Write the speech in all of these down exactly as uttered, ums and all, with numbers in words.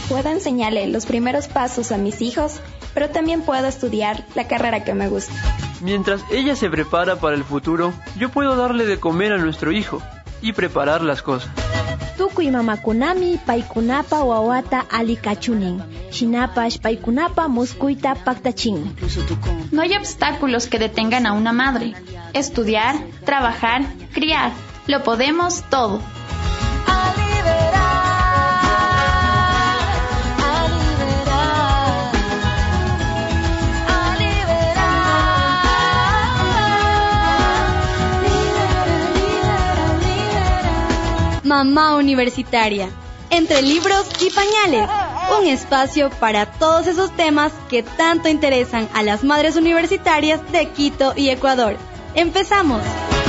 puedo enseñarle los primeros pasos a mis hijos, pero también puedo estudiar la carrera que me gusta. Mientras ella se prepara para el futuro, yo puedo darle de comer a nuestro hijo y preparar las cosas. Tukuy mamakunami paykunapa wawata alikachunin. Shinapash paykunapa muskuyta paktachin. No hay obstáculos que detengan a una madre. Estudiar, trabajar, criar. Lo podemos todo. Mamá Universitaria, entre libros y pañales, un espacio para todos esos temas que tanto interesan a las madres universitarias de Quito y Ecuador. ¡Empezamos!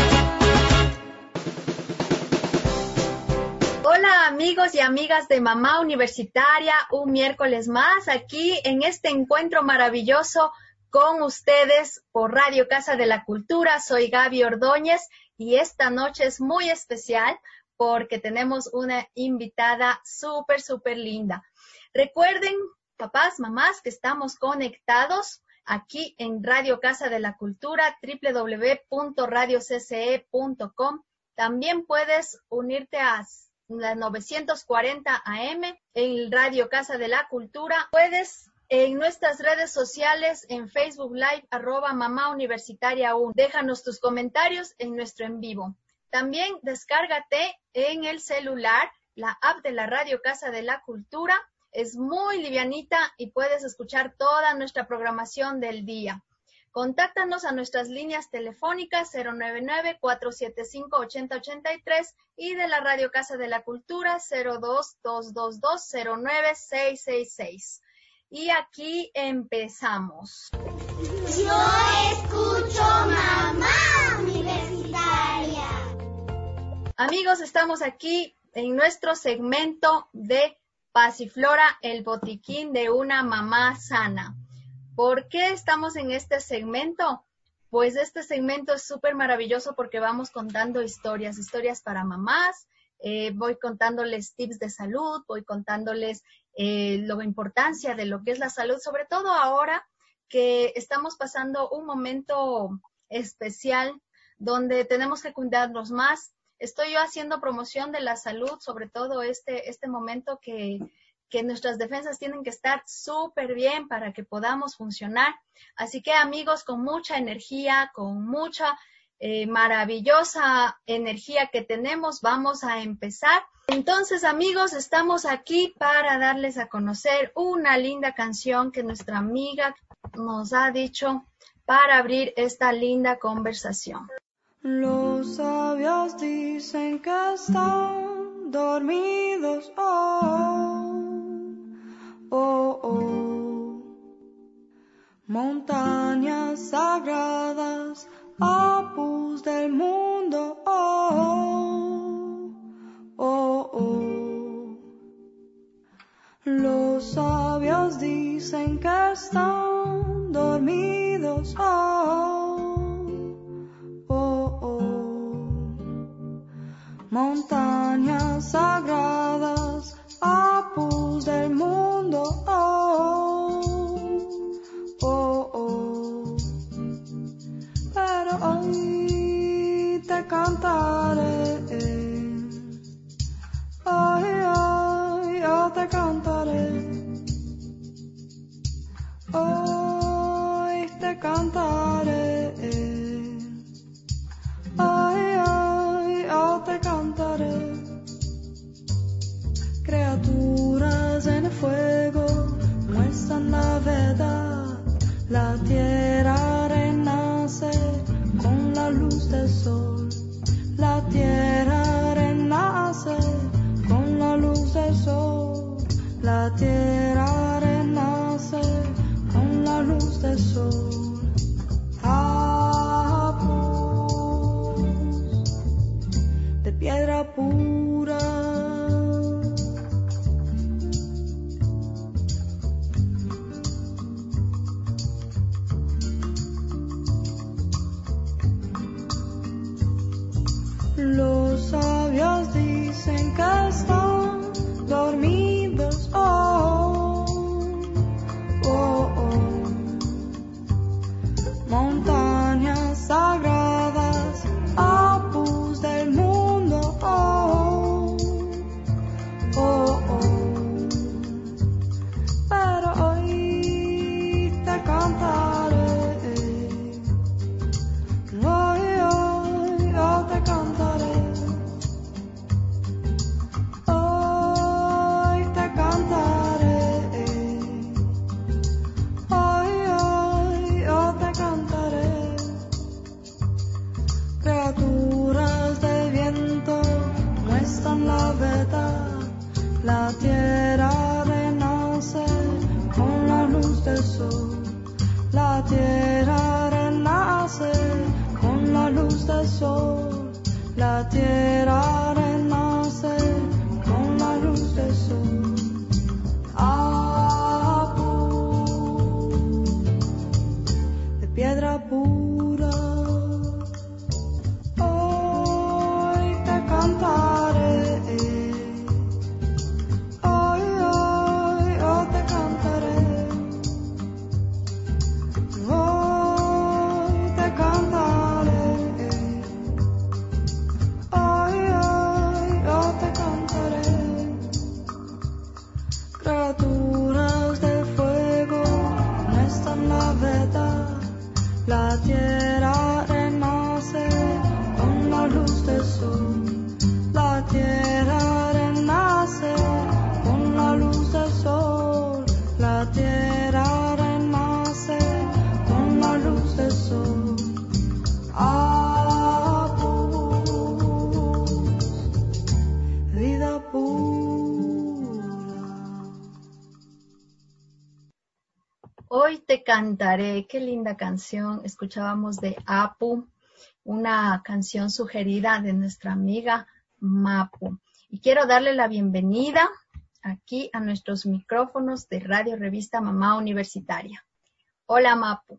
Hola amigos y amigas de Mamá Universitaria, un miércoles más aquí en este encuentro maravilloso con ustedes por Radio Casa de la Cultura. Soy Gaby Ordóñez y esta noche es muy especial porque tenemos una invitada súper, súper linda. Recuerden, papás, mamás, que estamos conectados aquí en Radio Casa de la Cultura, doble u doble u doble u punto radio c c e punto com. También puedes unirte a la novecientos cuarenta A M en Radio Casa de la Cultura. Puedes en nuestras redes sociales, en Facebook Live, arroba Mamá Universitaria uno. Déjanos tus comentarios en nuestro en vivo. También descárgate en el celular la app de la Radio Casa de la Cultura. Es muy livianita y puedes escuchar toda nuestra programación del día. Contáctanos a nuestras líneas telefónicas cero nueve nueve, cuatro siete cinco, ocho cero ocho tres y de la Radio Casa de la Cultura cero dos, dos dos dos, cero nueve seis seis seis. Y aquí empezamos. Yo escucho Mamá Universitaria. Amigos, estamos aquí en nuestro segmento de Pasiflora, el botiquín de una mamá sana. ¿Por qué estamos en este segmento? Pues este segmento es súper maravilloso porque vamos contando historias, historias para mamás. Eh, voy contándoles tips de salud, voy contándoles eh, la importancia de lo que es la salud, sobre todo ahora que estamos pasando un momento especial donde tenemos que cuidarnos más. Estoy yo haciendo promoción de la salud, sobre todo este, este momento que, que nuestras defensas tienen que estar súper bien para que podamos funcionar. Así que amigos, con mucha energía, con mucha eh, maravillosa energía que tenemos, vamos a empezar. Entonces amigos, estamos aquí para darles a conocer una linda canción que nuestra amiga nos ha dicho para abrir esta linda conversación. Los sabios dicen que están dormidos, oh, oh, oh. Montañas sagradas, apus del mundo, oh, oh, oh. Los sabios dicen que están dormidos, oh. Montañas sagradas, apus del mundo, oh, oh, oh. Pero hoy te cantaré, ay, ay, yo te cantaré, hoy te cantaré. Criaturas en el fuego muestran la verdad. La tierra renace con la luz del sol. La tierra renace con la luz del sol. La tierra renace con la luz del sol. Apus de piedra pura. Los sabios dicen que están dormidos, oh, La tierra renace con la luz del sol. La tierra renace con la luz del sol. La tierra renace con la luz del sol. Apu, de piedra pura, hoy te cantaré. Hoy, hoy, hoy te cantaré. Hoy te cantaré. Hoy, hoy, hoy te cantaré. Criaturas de fuego, no está en la verdad. La tierra renace con la luz del sol. La tierra renace con la luz del sol. La tierra renace con la luz del sol. Apus, vida pura. Hoy te cantaré, qué linda canción. Escuchábamos de Apu, una canción sugerida de nuestra amiga Mapu. Y quiero darle la bienvenida aquí a nuestros micrófonos de Radio Revista Mamá Universitaria. Hola, Mapu.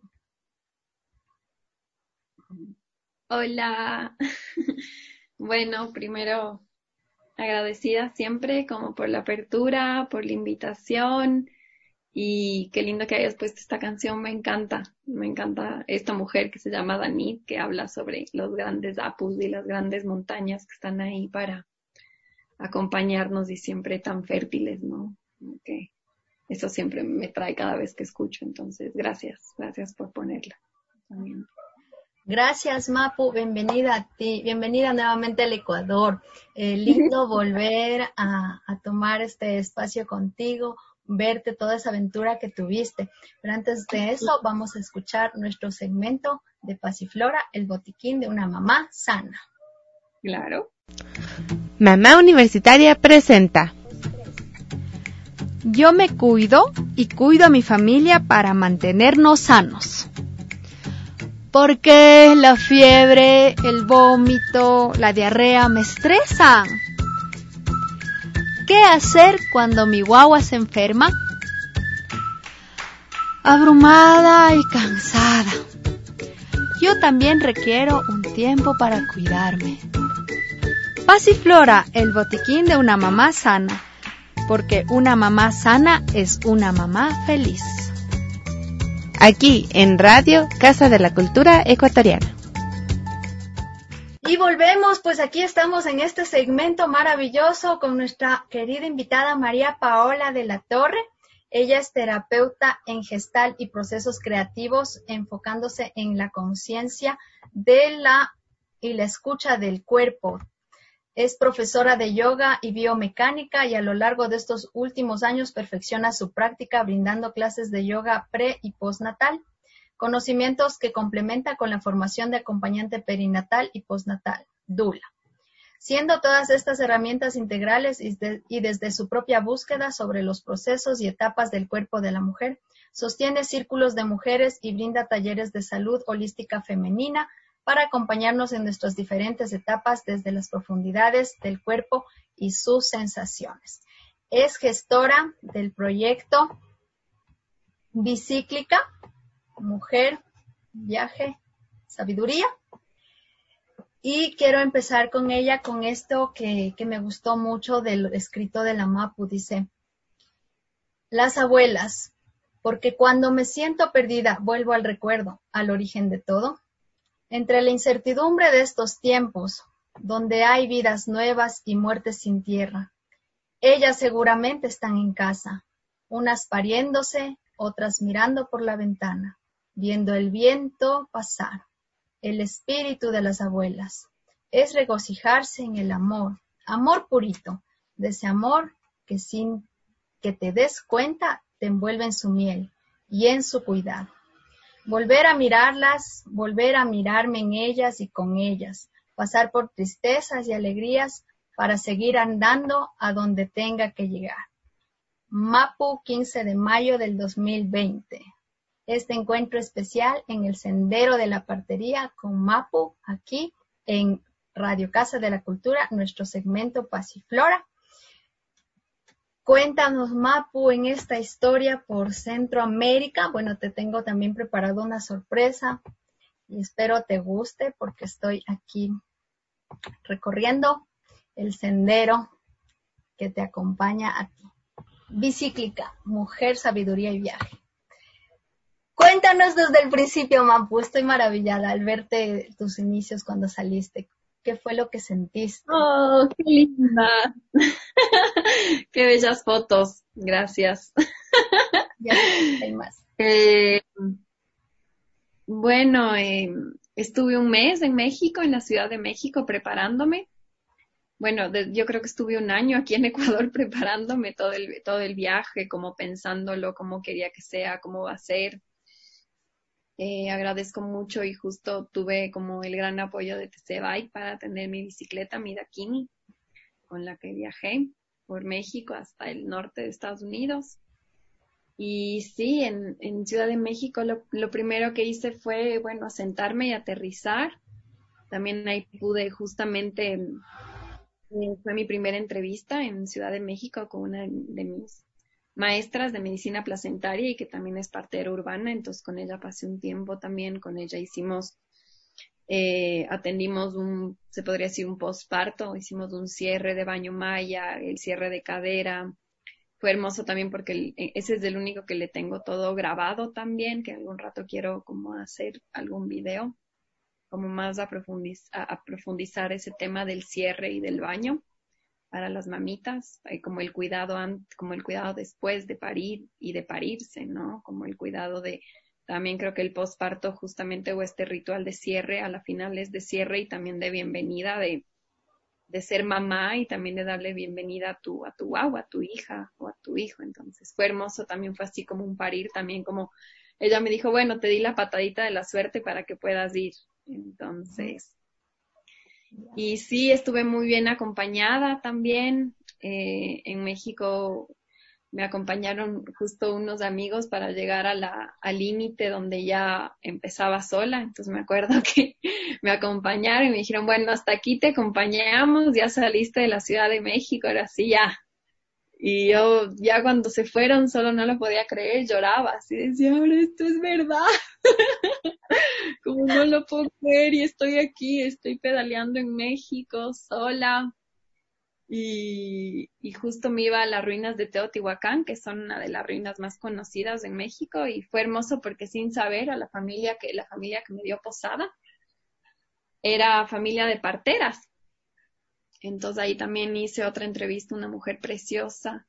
Hola. Bueno, primero agradecida siempre como por la apertura, por la invitación y qué lindo que hayas puesto esta canción. Me encanta, me encanta esta mujer que se llama Danit, que habla sobre los grandes apus y las grandes montañas que están ahí para acompañarnos y siempre tan fértiles, ¿no? Que eso siempre me trae cada vez que escucho. Entonces, gracias, gracias por ponerla también. Gracias, Mapu, bienvenida a ti, bienvenida nuevamente al Ecuador. Eh, lindo volver a, a tomar este espacio contigo, verte toda esa aventura que tuviste. Pero antes de eso, vamos a escuchar nuestro segmento de Pasiflora, el botiquín de una mamá sana. Claro. Mamá Universitaria presenta. Yo me cuido y cuido a mi familia para mantenernos sanos. Porque la fiebre, el vómito, la diarrea me estresan. ¿Qué hacer cuando mi guagua se enferma? Abrumada y cansada. Yo también requiero un tiempo para cuidarme. Pasiflora, el botiquín de una mamá sana. Porque una mamá sana es una mamá feliz. Aquí en Radio Casa de la Cultura Ecuatoriana. Y volvemos, pues aquí estamos en este segmento maravilloso con nuestra querida invitada María Paola de la Torre. Ella es terapeuta en Gestalt y procesos creativos, enfocándose en la conciencia de la y la escucha del cuerpo. Es profesora de yoga y biomecánica y a lo largo de estos últimos años perfecciona su práctica brindando clases de yoga pre y postnatal, conocimientos que complementa con la formación de acompañante perinatal y postnatal, doula. Siendo todas estas herramientas integrales y, de, y desde su propia búsqueda sobre los procesos y etapas del cuerpo de la mujer, sostiene círculos de mujeres y brinda talleres de salud holística femenina para acompañarnos en nuestras diferentes etapas desde las profundidades del cuerpo y sus sensaciones. Es gestora del proyecto Bicíclica, Mujer, Viaje, Sabiduría. Y quiero empezar con ella con esto que, que me gustó mucho del escrito de la Mapu. Dice, las abuelas, porque cuando me siento perdida vuelvo al recuerdo, al origen de todo. Entre la incertidumbre de estos tiempos, donde hay vidas nuevas y muertes sin tierra, ellas seguramente están en casa, unas pariéndose, otras mirando por la ventana, viendo el viento pasar. El espíritu de las abuelas es regocijarse en el amor, amor purito, de ese amor que sin que te des cuenta te envuelve en su miel y en su cuidado. Volver a mirarlas, volver a mirarme en ellas y con ellas, pasar por tristezas y alegrías para seguir andando a donde tenga que llegar. Mapu, quince de mayo del dos mil veinte. Este encuentro especial en el Sendero de la Partería con Mapu, aquí en Radio Casa de la Cultura, nuestro segmento Pasiflora. Cuéntanos, Mapu, en esta historia por Centroamérica. Bueno, te tengo también preparado una sorpresa y espero te guste porque estoy aquí recorriendo el sendero que te acompaña a ti. Bicíclica, mujer, sabiduría y viaje. Cuéntanos desde el principio, Mapu. Estoy maravillada al verte tus inicios cuando saliste. ¿Qué fue lo que sentiste? ¡Oh, qué linda! ¡Qué bellas fotos! Gracias. Ya hay más. Eh, bueno, eh, estuve un mes en México, en la Ciudad de México, preparándome. Bueno, de, yo creo que estuve un año aquí en Ecuador preparándome todo el, todo el viaje, como pensándolo, cómo quería que sea, cómo va a ser. Eh, agradezco mucho y justo tuve como el gran apoyo de T C Bike para tener mi bicicleta, mi Dakini, con la que viajé por México hasta el norte de Estados Unidos. Y sí, en, en Ciudad de México lo, lo primero que hice fue, bueno, sentarme y aterrizar. También ahí pude justamente, eh, fue mi primera entrevista en Ciudad de México con una de mis maestras de medicina placentaria y que también es partera urbana, entonces con ella pasé un tiempo también, con ella hicimos, eh, atendimos un, se podría decir un posparto, hicimos un cierre de baño maya, el cierre de cadera, fue hermoso también porque el, ese es el único que le tengo todo grabado también, que algún rato quiero como hacer algún video, como más a, profundiz, a, a profundizar ese tema del cierre y del baño para las mamitas, como el cuidado como el cuidado después de parir y de parirse, ¿no? Como el cuidado de, también creo que el posparto justamente o este ritual de cierre, a la final es de cierre y también de bienvenida, de, de ser mamá y también de darle bienvenida a tu, a tu guagua, a tu hija o a tu hijo. Entonces fue hermoso, también fue así como un parir, también como ella me dijo, bueno, te di la patadita de la suerte para que puedas ir. Entonces... Y sí, estuve muy bien acompañada también. Eh, en México me acompañaron justo unos amigos para llegar a la, al límite donde ya empezaba sola. Entonces me acuerdo que me acompañaron y me dijeron, bueno, hasta aquí te acompañamos, ya saliste de la Ciudad de México, ahora sí ya. Y yo ya cuando se fueron solo no lo podía creer, lloraba, así decía, ahora esto es verdad. Como no lo puedo creer y estoy aquí, estoy pedaleando en México sola. Y, y justo me iba a las ruinas de Teotihuacán, que son una de las ruinas más conocidas en México, y fue hermoso porque sin saber a la familia que, la familia que me dio posada era familia de parteras. Entonces ahí también hice otra entrevista, una mujer preciosa,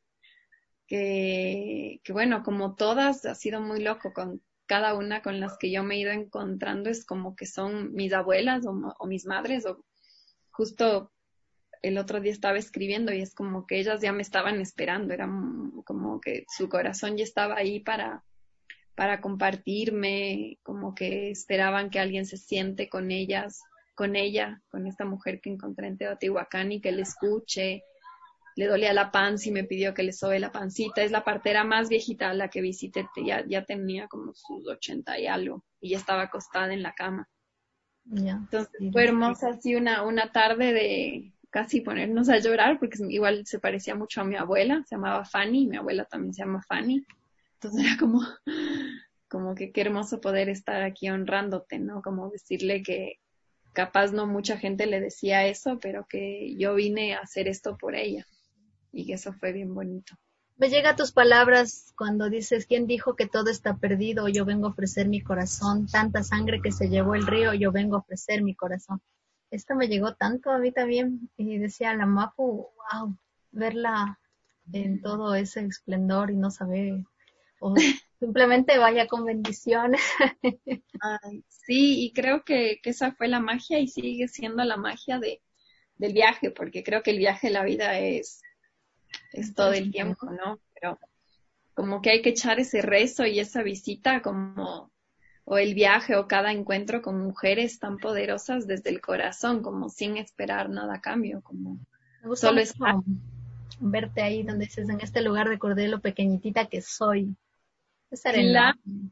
que, que bueno, como todas, ha sido muy loco con cada una con las que yo me he ido encontrando, es como que son mis abuelas o, o mis madres, o justo el otro día estaba escribiendo y es como que ellas ya me estaban esperando, era como que su corazón ya estaba ahí para, para compartirme, como que esperaban que alguien se siente con ellas, con ella, con esta mujer que encontré en Teotihuacán y que le escuche. Le dolía la panza y me pidió que le sobe la pancita. Es la partera más viejita a la que visité, ya, ya tenía como sus ochenta y algo y ya estaba acostada en la cama. Yeah, Entonces sí, fue hermosa así una, una tarde de casi ponernos a llorar porque igual se parecía mucho a mi abuela, se llamaba Fanny, mi abuela también se llama Fanny. Entonces era como, como que qué hermoso poder estar aquí honrándote, ¿no? Como decirle que capaz no mucha gente le decía eso, pero que yo vine a hacer esto por ella. Y que eso fue bien bonito. Me llega tus palabras cuando dices, ¿quién dijo que todo está perdido? Yo vengo a ofrecer mi corazón. Tanta sangre que se llevó el río, yo vengo a ofrecer mi corazón. Esto me llegó tanto a mí también. Y decía la Mapu, wow, verla en todo ese esplendor y no saber, o simplemente vaya con bendiciones. Ay, sí, y creo que, que esa fue la magia y sigue siendo la magia de, del viaje, porque creo que el viaje de la vida es... es todo el tiempo, ¿no? Pero como que hay que echar ese rezo y esa visita como, o el viaje o cada encuentro con mujeres tan poderosas desde el corazón, como sin esperar nada a cambio, como Me gusta Solo mucho estar. verte ahí donde dices, en este lugar recordé lo pequeñitita que soy. Estar en Claro. la...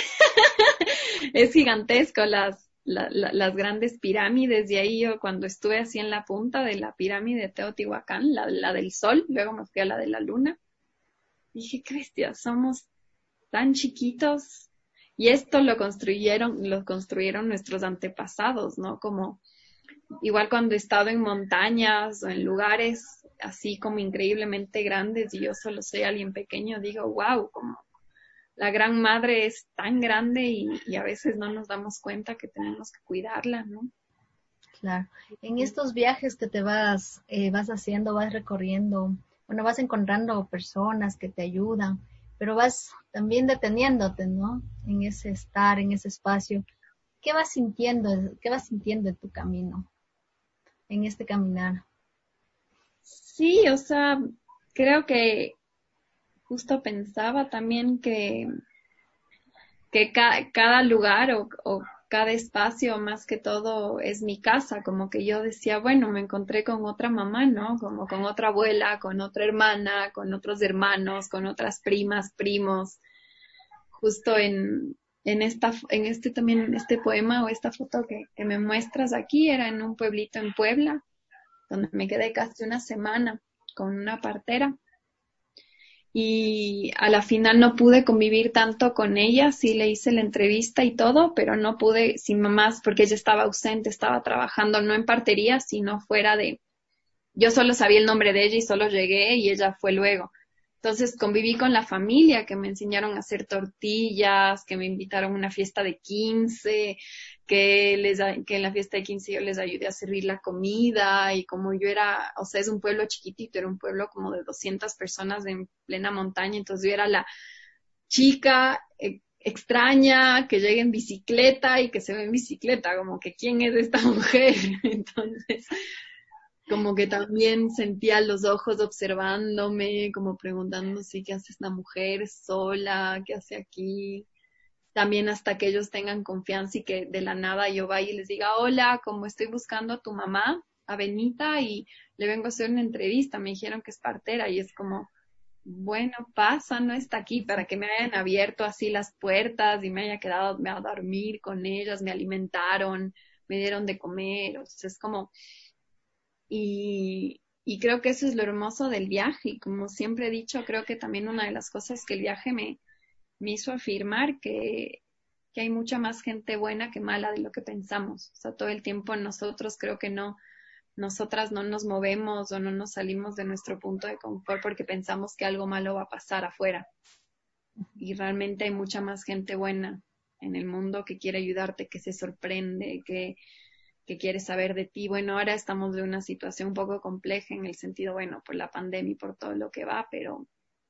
Es gigantesco las, la- la- las grandes pirámides. Y ahí yo cuando estuve así en la punta de la pirámide de Teotihuacán, la, la del Sol, luego me fui a la de la Luna, dije, qué bestia, somos tan chiquitos. Y esto lo construyeron, lo construyeron nuestros antepasados, ¿no? Como igual cuando he estado en montañas o en lugares así como increíblemente grandes y yo solo soy alguien pequeño, digo, wow, como la gran madre es tan grande y, y a veces no nos damos cuenta que tenemos que cuidarla, ¿no? Claro. En estos viajes que te vas, eh, vas haciendo, vas recorriendo, bueno, vas encontrando personas que te ayudan, pero vas también deteniéndote, ¿no? En ese estar, en ese espacio. ¿Qué vas sintiendo? ¿Qué vas sintiendo en tu camino? En este caminar. Sí, o sea, creo que justo pensaba también que, que ca- cada lugar o, o cada espacio más que todo es mi casa, como que yo decía, bueno, me encontré con otra mamá, ¿no? Como con otra abuela, con otra hermana, con otros hermanos, con otras primas, primos, justo en, en esta, en este también, en este poema o esta foto que, que me muestras aquí, era en un pueblito en Puebla, donde me quedé casi una semana con una partera. Y a la final no pude convivir tanto con ella, sí le hice la entrevista y todo, pero no pude sin mamás porque ella estaba ausente, estaba trabajando no en partería, sino fuera de... Yo solo sabía el nombre de ella y solo llegué y ella fue luego. Entonces conviví con la familia que me enseñaron a hacer tortillas, que me invitaron a una fiesta de quince, que, les, que en la fiesta de quince yo les ayudé a servir la comida y como yo era, o sea, es un pueblo chiquitito, era un pueblo como de doscientas personas en plena montaña, entonces yo era la chica eh, extraña que llega en bicicleta y que se ve en bicicleta, como que ¿quién es esta mujer? Entonces... como que también sentía los ojos observándome, como preguntando, sí, ¿qué hace esta mujer sola? ¿Qué hace aquí? También hasta que ellos tengan confianza y que de la nada yo vaya y les diga, hola, como estoy buscando a tu mamá, a Benita, y le vengo a hacer una entrevista, me dijeron que es partera, y es como, bueno, pasa, no está aquí, para que me hayan abierto así las puertas y me haya quedado a dormir con ellas, me alimentaron, me dieron de comer, o sea, es como... Y, y creo que eso es lo hermoso del viaje. Y como siempre he dicho, creo que también una de las cosas que el viaje me, me hizo afirmar que, que hay mucha más gente buena que mala de lo que pensamos. O sea, todo el tiempo nosotros creo que no, nosotras no nos movemos o no nos salimos de nuestro punto de confort porque pensamos que algo malo va a pasar afuera. Y realmente hay mucha más gente buena en el mundo que quiere ayudarte, que se sorprende, que que quiere saber de ti. Bueno, ahora estamos de una situación un poco compleja en el sentido, bueno, por la pandemia y por todo lo que va, pero,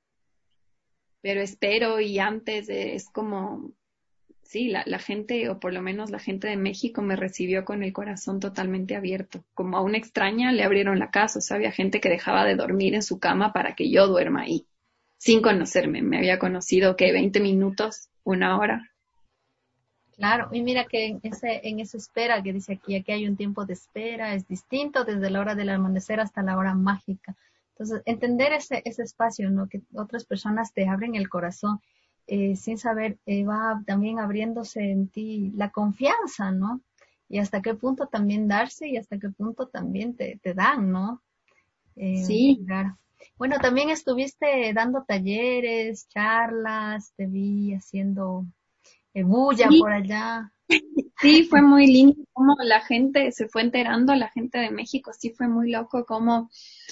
pero espero y antes de, es como, sí, la, la gente, o por lo menos la gente de México me recibió con el corazón totalmente abierto. Como a una extraña le abrieron la casa, o sea, había gente que dejaba de dormir en su cama para que yo duerma ahí, sin conocerme. Me había conocido, que veinte minutos, una hora. Claro, y mira que en ese, en esa espera que dice aquí, aquí hay un tiempo de espera, es distinto desde la hora del amanecer hasta la hora mágica. Entonces, entender ese, ese espacio, ¿no? Que otras personas te abren el corazón, eh, sin saber, eh, va también abriéndose en ti la confianza, ¿no? Y hasta qué punto también darse y hasta qué punto también te, te dan, ¿no? Eh, sí. Claro. Bueno, también estuviste dando talleres, charlas, te vi haciendo... bulla sí. por allá. Sí, fue muy lindo como la gente se fue enterando, la gente de México, sí fue muy loco como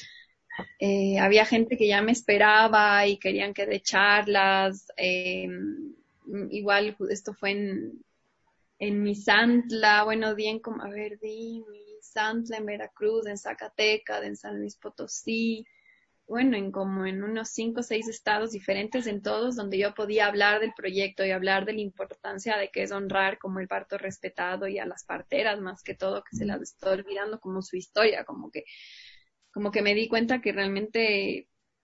eh, había gente que ya me esperaba y querían que dé charlas, eh, igual esto fue en, en Misantla, bueno, di en como, a ver, di Misantla, en Veracruz, en Zacatecas, en San Luis Potosí, bueno, en como en unos cinco o seis estados diferentes, en todos, donde yo podía hablar del proyecto y hablar de la importancia de que es honrar como el parto respetado y a las parteras, más que todo, que se las está olvidando como su historia, como que, como que me di cuenta que realmente,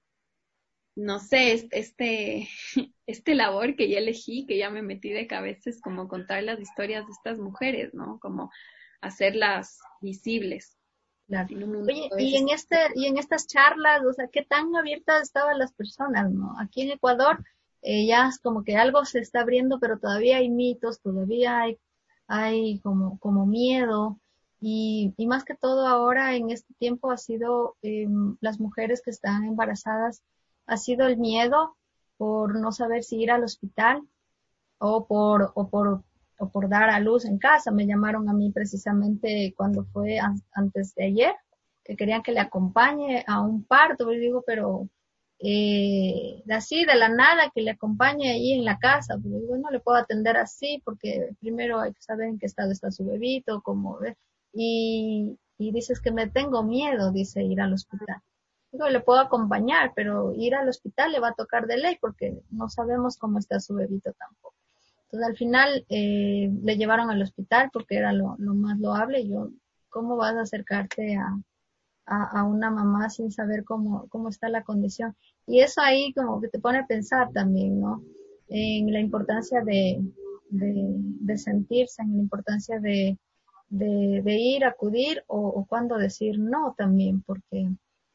no sé, este, este labor que ya elegí, que ya me metí de cabeza, es como contar las historias de estas mujeres, ¿no? Como hacerlas visibles. Claro. En un mundo Oye, a y veces- en este, y en estas charlas, o sea, qué tan abiertas estaban las personas, ¿no? Aquí en Ecuador, eh, ya es como que algo se está abriendo, pero todavía hay mitos, todavía hay, hay como, como miedo, y, y más que todo ahora en este tiempo ha sido, eh, las mujeres que están embarazadas, ha sido el miedo por no saber si ir al hospital o por, o por, o por dar a luz en casa. Me llamaron a mí precisamente cuando fue an- antes de ayer, que querían que le acompañe a un parto. Yo digo, pero eh, de así, de la nada, que le acompañe ahí en la casa. Pero digo, no le puedo atender así porque primero hay que saber en qué estado está su bebito, cómo ve. Y, y dices que me tengo miedo, dice, ir al hospital. Digo, le puedo acompañar, pero ir al hospital le va a tocar de ley porque no sabemos cómo está su bebito tampoco. Entonces al final eh, le llevaron al hospital porque era lo, lo más loable. Y yo, ¿cómo vas a acercarte a, a, a una mamá sin saber cómo, cómo está la condición? Y eso ahí como que te pone a pensar también, ¿no? En la importancia de, de, de sentirse, en la importancia de, de, de ir, acudir o, o cuándo decir no también, porque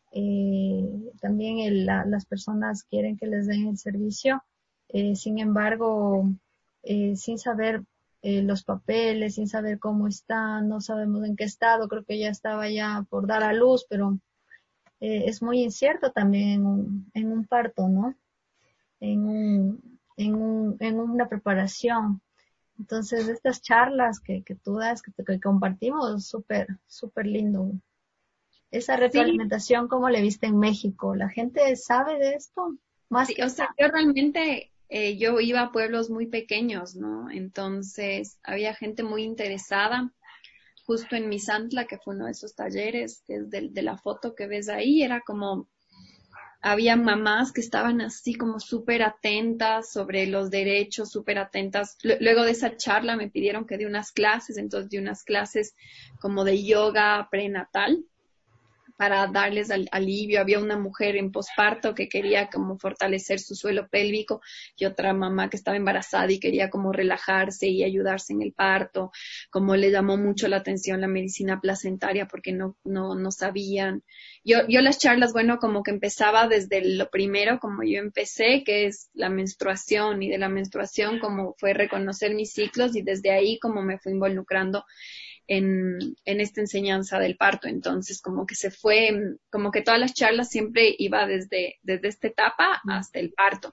eh, también el- la- las personas quieren que les den el servicio, eh, sin embargo, eh, sin saber eh, los papeles, sin saber cómo está, no sabemos en qué estado, creo que ya estaba ya por dar a luz, pero eh, es muy incierto también en un, en un parto, ¿no? En un, en un, en una preparación. Entonces, estas charlas que, que tú das, que, que compartimos, súper, súper lindo. Esa Sí, retroalimentación, ¿cómo le viste en México? ¿La gente sabe de esto? Más sí, que o sea, acá. yo realmente, eh, yo iba a pueblos muy pequeños, ¿no? Entonces, había gente muy interesada. Justo en Misantla, que fue uno de esos talleres, que es de, de la foto que ves ahí, era como, había mamás que estaban así como súper atentas sobre los derechos, súper atentas. Lu- Luego de esa charla me pidieron que dé unas clases, entonces di unas clases como de yoga prenatal para darles al- alivio. Había una mujer en posparto que quería como fortalecer su suelo pélvico y otra mamá que estaba embarazada y quería como relajarse y ayudarse en el parto. Como le llamó mucho la atención la medicina placentaria porque no, no, no sabían. Yo, yo las charlas, bueno, como que empezaba desde lo primero, como yo empecé, que es la menstruación, y de la menstruación como fue reconocer mis ciclos, y desde ahí como me fui involucrando en, en esta enseñanza del parto. Entonces, como que se fue, como que todas las charlas siempre iba desde, desde esta etapa hasta el parto.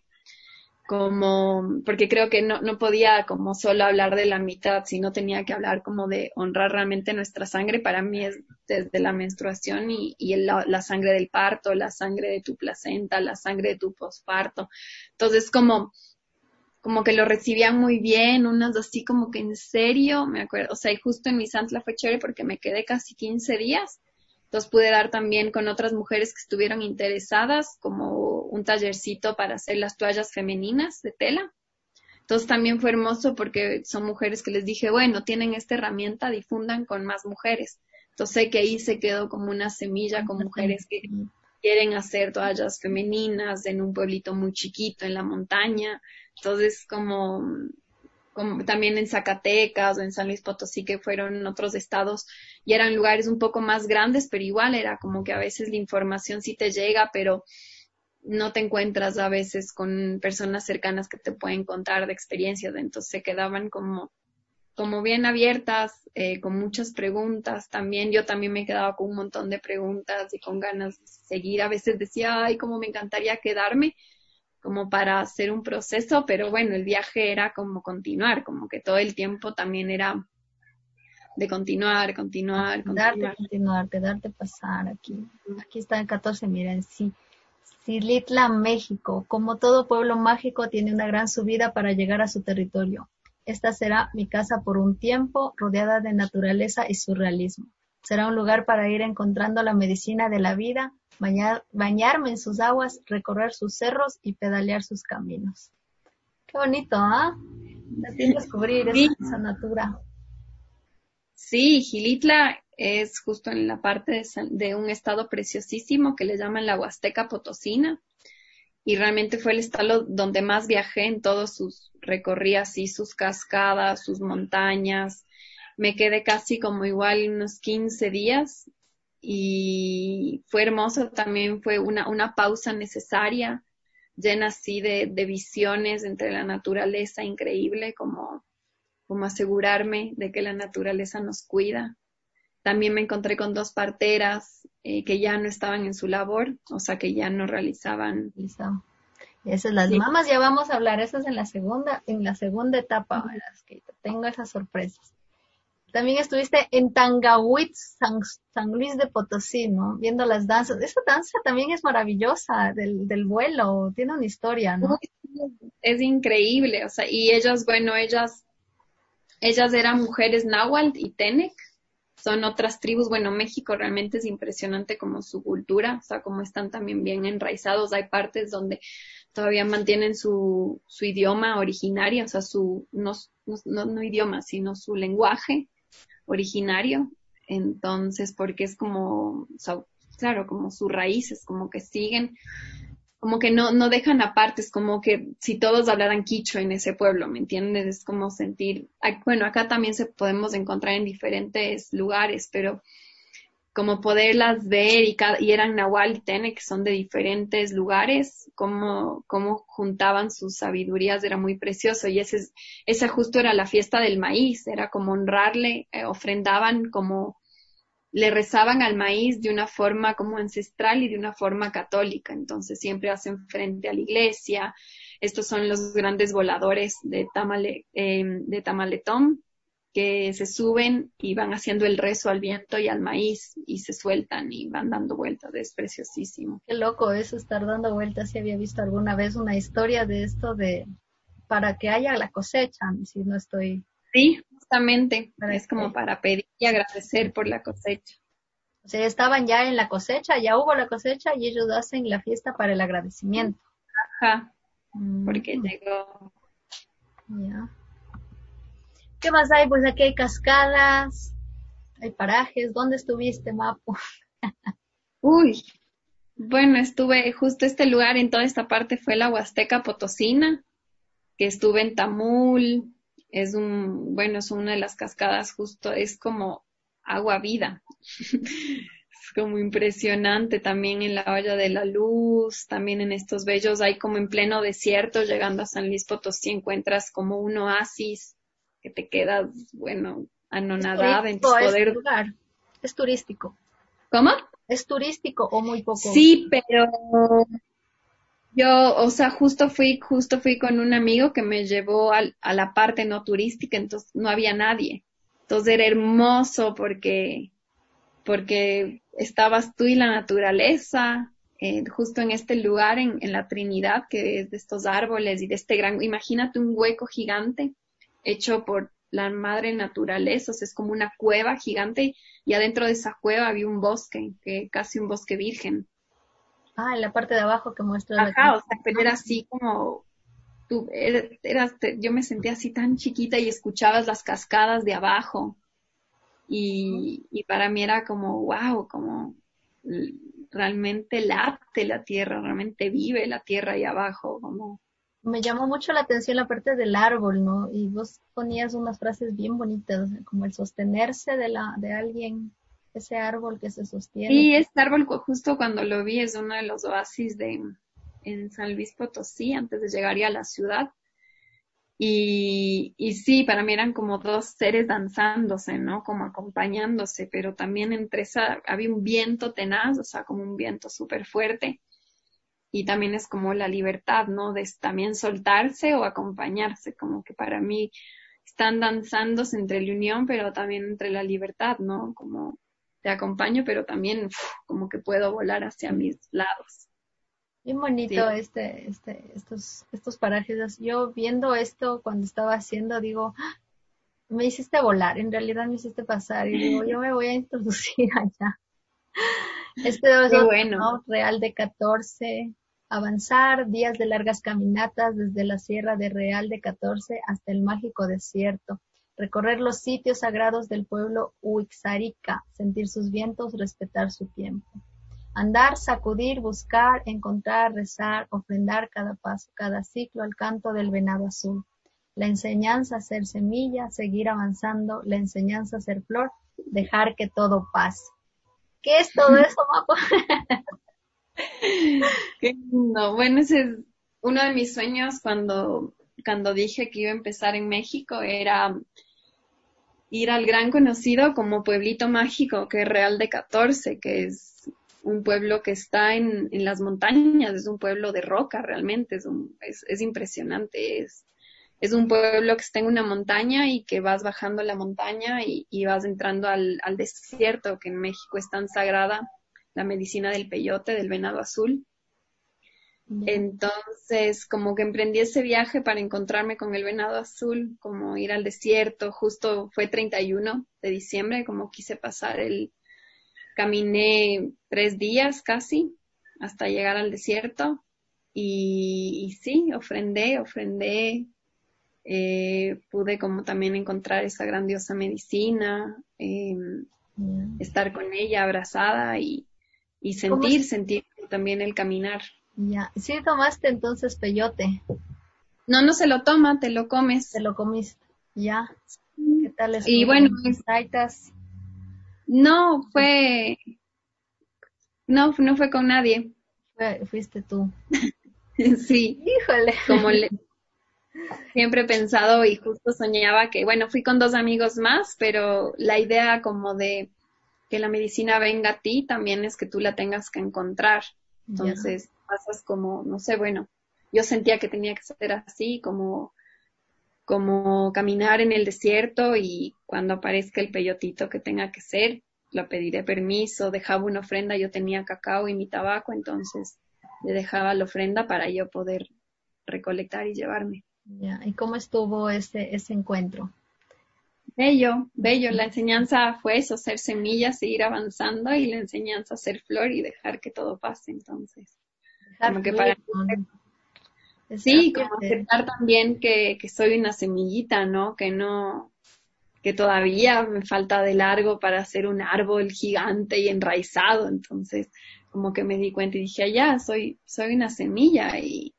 Como, porque creo que no, no podía como solo hablar de la mitad, sino tenía que hablar como de honrar realmente nuestra sangre. Para mí es desde la menstruación y, y el- la, la sangre del parto, la sangre de tu placenta, la sangre de tu posparto. Entonces, como, como que lo recibían muy bien, unas así como que en serio, me acuerdo, o sea, y justo en mi Santla fue chévere porque me quedé casi quince días, entonces pude dar también con otras mujeres que estuvieron interesadas, como un tallercito para hacer las toallas femeninas de tela. Entonces también fue hermoso porque son mujeres que les dije, bueno, tienen esta herramienta, difundan con más mujeres. Entonces sé que ahí se quedó como una semilla con mujeres que quieren hacer toallas femeninas en un pueblito muy chiquito en la montaña. Entonces, como, como también en Zacatecas o en San Luis Potosí, que fueron otros estados, y eran lugares un poco más grandes, pero igual era como que a veces la información sí te llega, pero no te encuentras a veces con personas cercanas que te pueden contar de experiencias. Entonces se quedaban como como bien abiertas, eh, con muchas preguntas también. Yo también me quedaba con un montón de preguntas y con ganas de seguir. A veces decía, ay, cómo me encantaría quedarme, como para hacer un proceso, pero bueno, el viaje era como continuar, como que todo el tiempo también era de continuar, continuar, Darte continuar. continuar, darte pasar aquí. Aquí está el catorce, miren, sí. Xilitla, México. Como todo pueblo mágico, tiene una gran subida para llegar a su territorio. Esta será mi casa por un tiempo, rodeada de naturaleza y surrealismo. Será un lugar para ir encontrando la medicina de la vida, bañar, bañarme en sus aguas, recorrer sus cerros y pedalear sus caminos. Qué bonito, ¿ah? ¿eh? Así descubrir Sí. esa, esa natura. Sí, Xilitla es justo en la parte de, San- de un estado preciosísimo que le llaman la Huasteca Potosina, y realmente fue el estado donde más viajé en todos sus, recorrí así sus cascadas, sus montañas. Me quedé casi como igual unos quince días y fue hermoso, también fue una, una pausa necesaria, llena así de, de visiones entre la naturaleza, increíble, como, como asegurarme de que la naturaleza nos cuida. También me encontré con dos parteras eh, que ya no estaban en su labor, o sea, que ya no realizaban. Listo. Esas las sí. Mamás, ya vamos a hablar, esas en la segunda, en la segunda etapa, uh-huh. Las que tengo esas sorpresas. También estuviste en Tangahuitz, San, San Luis de Potosí, ¿no? Viendo las danzas. Esa danza también es maravillosa, del, del vuelo, tiene una historia, ¿no? Es increíble, o sea, y ellas, bueno, ellas, ellas eran mujeres náhuatl y tenec, son otras tribus. Bueno, México realmente es impresionante como su cultura, o sea, como están también bien enraizados. Hay partes donde todavía mantienen su, su idioma originario, o sea, su, no, no, no idioma, sino su lenguaje originario. Entonces, porque es como, o sea, claro, como sus raíces, como que siguen, como que no, no dejan aparte, es como que si todos hablaran quichua en ese pueblo, ¿me entiendes? Es como sentir, bueno, acá también se podemos encontrar en diferentes lugares, pero como poderlas ver y, cada, y eran Nahual y Tene, que son de diferentes lugares, como, como juntaban sus sabidurías, era muy precioso. Y ese, esa justo era la fiesta del maíz, era como honrarle, eh, ofrendaban como, le rezaban al maíz de una forma como ancestral y de una forma católica. Entonces siempre hacen frente a la iglesia. Estos son los grandes voladores de, Tamale, eh, de Tamaletón, que se suben y van haciendo el rezo al viento y al maíz y se sueltan y van dando vueltas. Es preciosísimo. Qué loco eso, estar dando vueltas. Si había visto alguna vez una historia de esto de para que haya la cosecha, si no estoy... Sí, justamente. Es como para pedir y agradecer por la cosecha. O sea, estaban ya en la cosecha, ya hubo la cosecha y ellos hacen la fiesta para el agradecimiento. Ajá, porque mm. llegó... Ya. ¿Qué más hay? Pues aquí hay cascadas, hay parajes. ¿Dónde estuviste, Mapu? Uy, bueno, estuve justo este lugar, en toda esta parte fue la Huasteca Potosina, que estuve en Tamul, es un, bueno, es una de las cascadas justo, es como agua vida, es como impresionante. También en la Olla de la Luz, también en estos bellos, hay como en pleno desierto, llegando a San Luis Potosí encuentras como un oasis, que te quedas, bueno, anonadada en tu poder. Es lugar, es turístico. ¿Cómo? ¿Es turístico o muy poco? Sí, pero yo, o sea, justo fui, justo fui con un amigo que me llevó al, a la parte no turística, entonces no había nadie. Entonces era hermoso porque, porque estabas tú y la naturaleza, eh, justo en este lugar, en, en la Trinidad, que es de estos árboles y de este gran, imagínate un hueco gigante hecho por la madre naturaleza, o sea, es como una cueva gigante y adentro de esa cueva había un bosque, que casi un bosque virgen. Ah, en la parte de abajo que muestra. Ajá, o sea, pero era así como, tú, eras, eras, yo me sentía así tan chiquita y escuchabas las cascadas de abajo y, y para mí era como, wow, como realmente late la tierra, realmente vive la tierra ahí abajo, como... Me llamó mucho la atención la parte del árbol, ¿no? Y vos ponías unas frases bien bonitas, como el sostenerse de la de alguien, ese árbol que se sostiene. Sí, este árbol justo cuando lo vi es uno de los oasis de en San Luis Potosí, antes de llegar ya a la ciudad. Y, y sí, para mí eran como dos seres danzándose, ¿no? Como acompañándose, pero también entre esa había un viento tenaz, o sea, como un viento súper fuerte. Y también es como la libertad, ¿no? De también soltarse o acompañarse, como que para mí están danzándose entre la unión, pero también entre la libertad, ¿no? Como te acompaño, pero también uf, como que puedo volar hacia mis lados. Bien bonito sí. este, este, estos, estos parajes. Yo viendo esto cuando estaba haciendo, digo, ¡ah! Me hiciste volar, en realidad me hiciste pasar, y digo, yo me voy a introducir allá. Este es otro, bueno. ¿no? Real de catorce, avanzar, días de largas caminatas desde la sierra de Real de catorce hasta el mágico desierto, recorrer los sitios sagrados del pueblo Huixarica, sentir sus vientos, respetar su tiempo. Andar, sacudir, buscar, encontrar, rezar, ofrendar cada paso, cada ciclo al canto del venado azul. La enseñanza ser semilla, seguir avanzando, la enseñanza ser flor, dejar que todo pase. ¿Qué es todo eso, Mapo? No, bueno, ese es uno de mis sueños cuando, cuando dije que iba a empezar en México, era ir al gran conocido como pueblito mágico, que es Real de catorce, que es un pueblo que está en, en las montañas, es un pueblo de roca realmente, es, un, es, es impresionante, es, es un pueblo que está en una montaña y que vas bajando la montaña y, y vas entrando al, al desierto, que en México es tan sagrada, la medicina del peyote, del venado azul. Entonces, como que emprendí ese viaje para encontrarme con el venado azul, como ir al desierto, justo fue treinta y uno de diciembre, como quise pasar el, caminé tres días casi hasta llegar al desierto y, y sí, ofrendé, ofrendé, eh, pude como también encontrar esa grandiosa medicina, eh, yeah. estar con ella abrazada y, y sentir, sentir también el caminar. Ya, sí tomaste entonces peyote. No, no se lo toma, te lo comes. Te lo comiste, ya. ¿Qué tal es? Y bueno, Taitas? No, fue, no, no fue con nadie. Fue, fuiste tú. Sí. Híjole. Como le, siempre he pensado y justo soñaba que, bueno, fui con dos amigos más, pero la idea como de que la medicina venga a ti también es que tú la tengas que encontrar. Entonces, yeah. pasas como, no sé, bueno, yo sentía que tenía que ser así, como, como caminar en el desierto y cuando aparezca el peyotito que tenga que ser, lo pediré permiso, dejaba una ofrenda, yo tenía cacao y mi tabaco, entonces le dejaba la ofrenda para yo poder recolectar y llevarme. Ya, ¿y cómo estuvo ese, ese encuentro? Bello, bello. La enseñanza fue eso, ser semillas, seguir avanzando y la enseñanza ser flor y dejar que todo pase, entonces. Dejar como que fluir, para ¿no? Sí, como aceptar también que, que soy una semillita, ¿no? Que no, que todavía me falta de largo para ser un árbol gigante y enraizado, entonces como que me di cuenta y dije, ya, soy, soy una semilla y,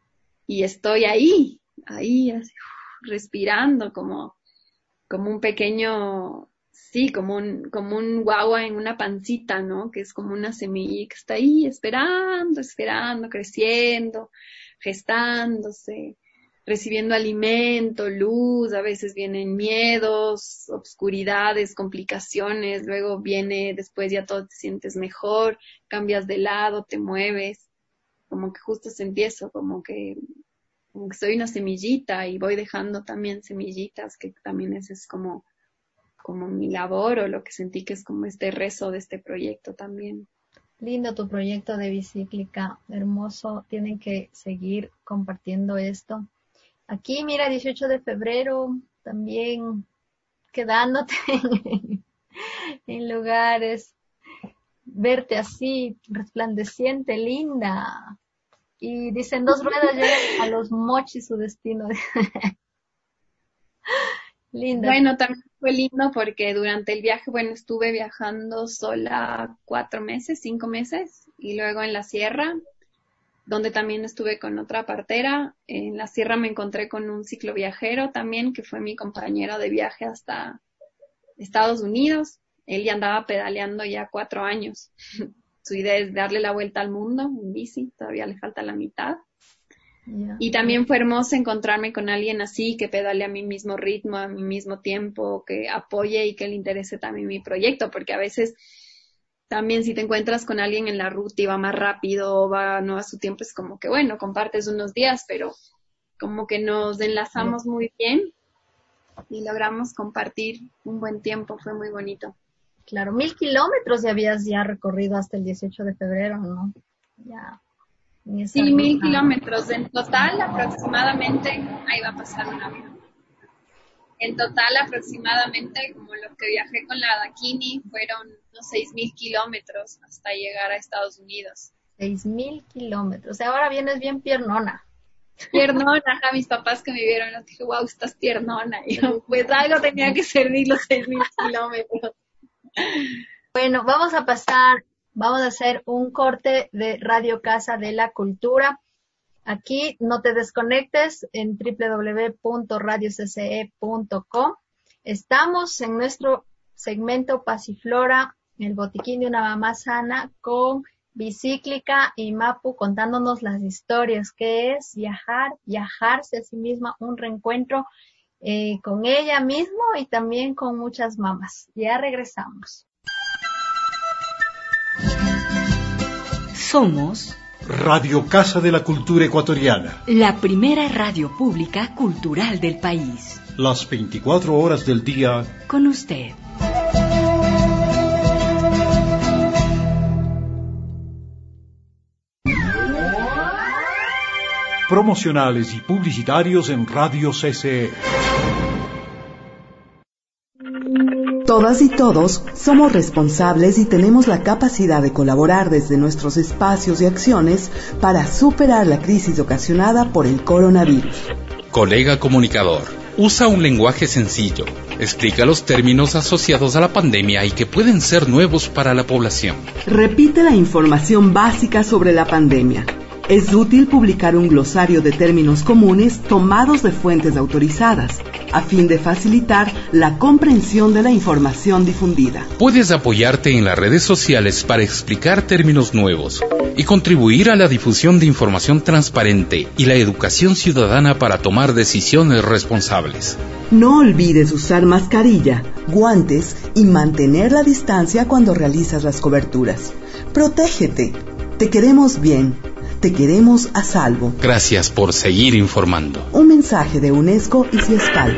y estoy ahí, ahí, así, respirando como como un pequeño, sí, como un, como un guagua en una pancita, ¿no? Que es como una semilla que está ahí esperando, esperando, creciendo, gestándose, recibiendo alimento, luz, a veces vienen miedos, obscuridades, complicaciones, luego viene, después ya todo te sientes mejor, cambias de lado, te mueves, como que justo sentí eso, como que como que soy una semillita y voy dejando también semillitas, que también ese es como, como mi labor o lo que sentí que es como este rezo de este proyecto también. Lindo tu proyecto de Bicíclica, hermoso, tienen que seguir compartiendo esto. Aquí, mira, dieciocho de febrero, también quedándote en, en lugares, verte así, resplandeciente, linda. Y dicen, dos ruedas llegan a los mochis su destino. Linda. Bueno, también fue lindo porque durante el viaje, bueno, estuve viajando sola cuatro meses, cinco meses, y luego en la sierra, donde también estuve con otra partera. En la sierra me encontré con un cicloviajero también, que fue mi compañero de viaje hasta Estados Unidos. Él ya andaba pedaleando ya cuatro años. Su idea es darle la vuelta al mundo en bici, todavía le falta la mitad. Yeah. Y también fue hermoso encontrarme con alguien así, que pedale a mi mismo ritmo, a mi mismo tiempo, que apoye y que le interese también mi proyecto, porque a veces también si te encuentras con alguien en la ruta y va más rápido o va no a su tiempo, es como que bueno, compartes unos días, pero como que nos enlazamos muy bien y logramos compartir un buen tiempo, fue muy bonito. Claro, mil kilómetros ya habías ya recorrido hasta el dieciocho de febrero, ¿no? Ya. Sí, ruta. Mil kilómetros. En total, aproximadamente, ahí va a pasar un avión. En total, aproximadamente, como lo que viajé con la Dakini, fueron unos seis mil kilómetros hasta llegar a Estados Unidos. Seis mil kilómetros. O sea, ahora vienes bien piernona. Piernona, a mis papás que me vieron, les dije, wow, estás piernona. Y yo, pues algo tenía que servir los seis mil kilómetros. Bueno, vamos a pasar, vamos a hacer un corte de Radio Casa de la Cultura. Aquí no te desconectes en doble u doble u doble u punto radio c c e punto com. Estamos en nuestro segmento Pasiflora el botiquín de una mamá sana con Bicíclica y Mapu contándonos las historias, que es viajar, viajarse a sí misma, un reencuentro eh, con ella mismo y también con muchas mamás. Ya regresamos. Somos Radio Casa de la Cultura Ecuatoriana, la primera radio pública cultural del país. Las veinticuatro horas del día con usted. Promocionales y publicitarios en Radio C C E. Todas y todos somos responsables y tenemos la capacidad de colaborar desde nuestros espacios y acciones para superar la crisis ocasionada por el coronavirus. Colega comunicador, usa un lenguaje sencillo, explica los términos asociados a la pandemia y que pueden ser nuevos para la población. Repite la información básica sobre la pandemia. Es útil publicar un glosario de términos comunes tomados de fuentes autorizadas, a fin de facilitar la comprensión de la información difundida. Puedes apoyarte en las redes sociales para explicar términos nuevos y contribuir a la difusión de información transparente y la educación ciudadana para tomar decisiones responsables. No olvides usar mascarilla, guantes y mantener la distancia cuando realizas las coberturas. Protégete. Te queremos bien. Te queremos a salvo. Gracias por seguir informando. Un mensaje de UNESCO y Ciespal.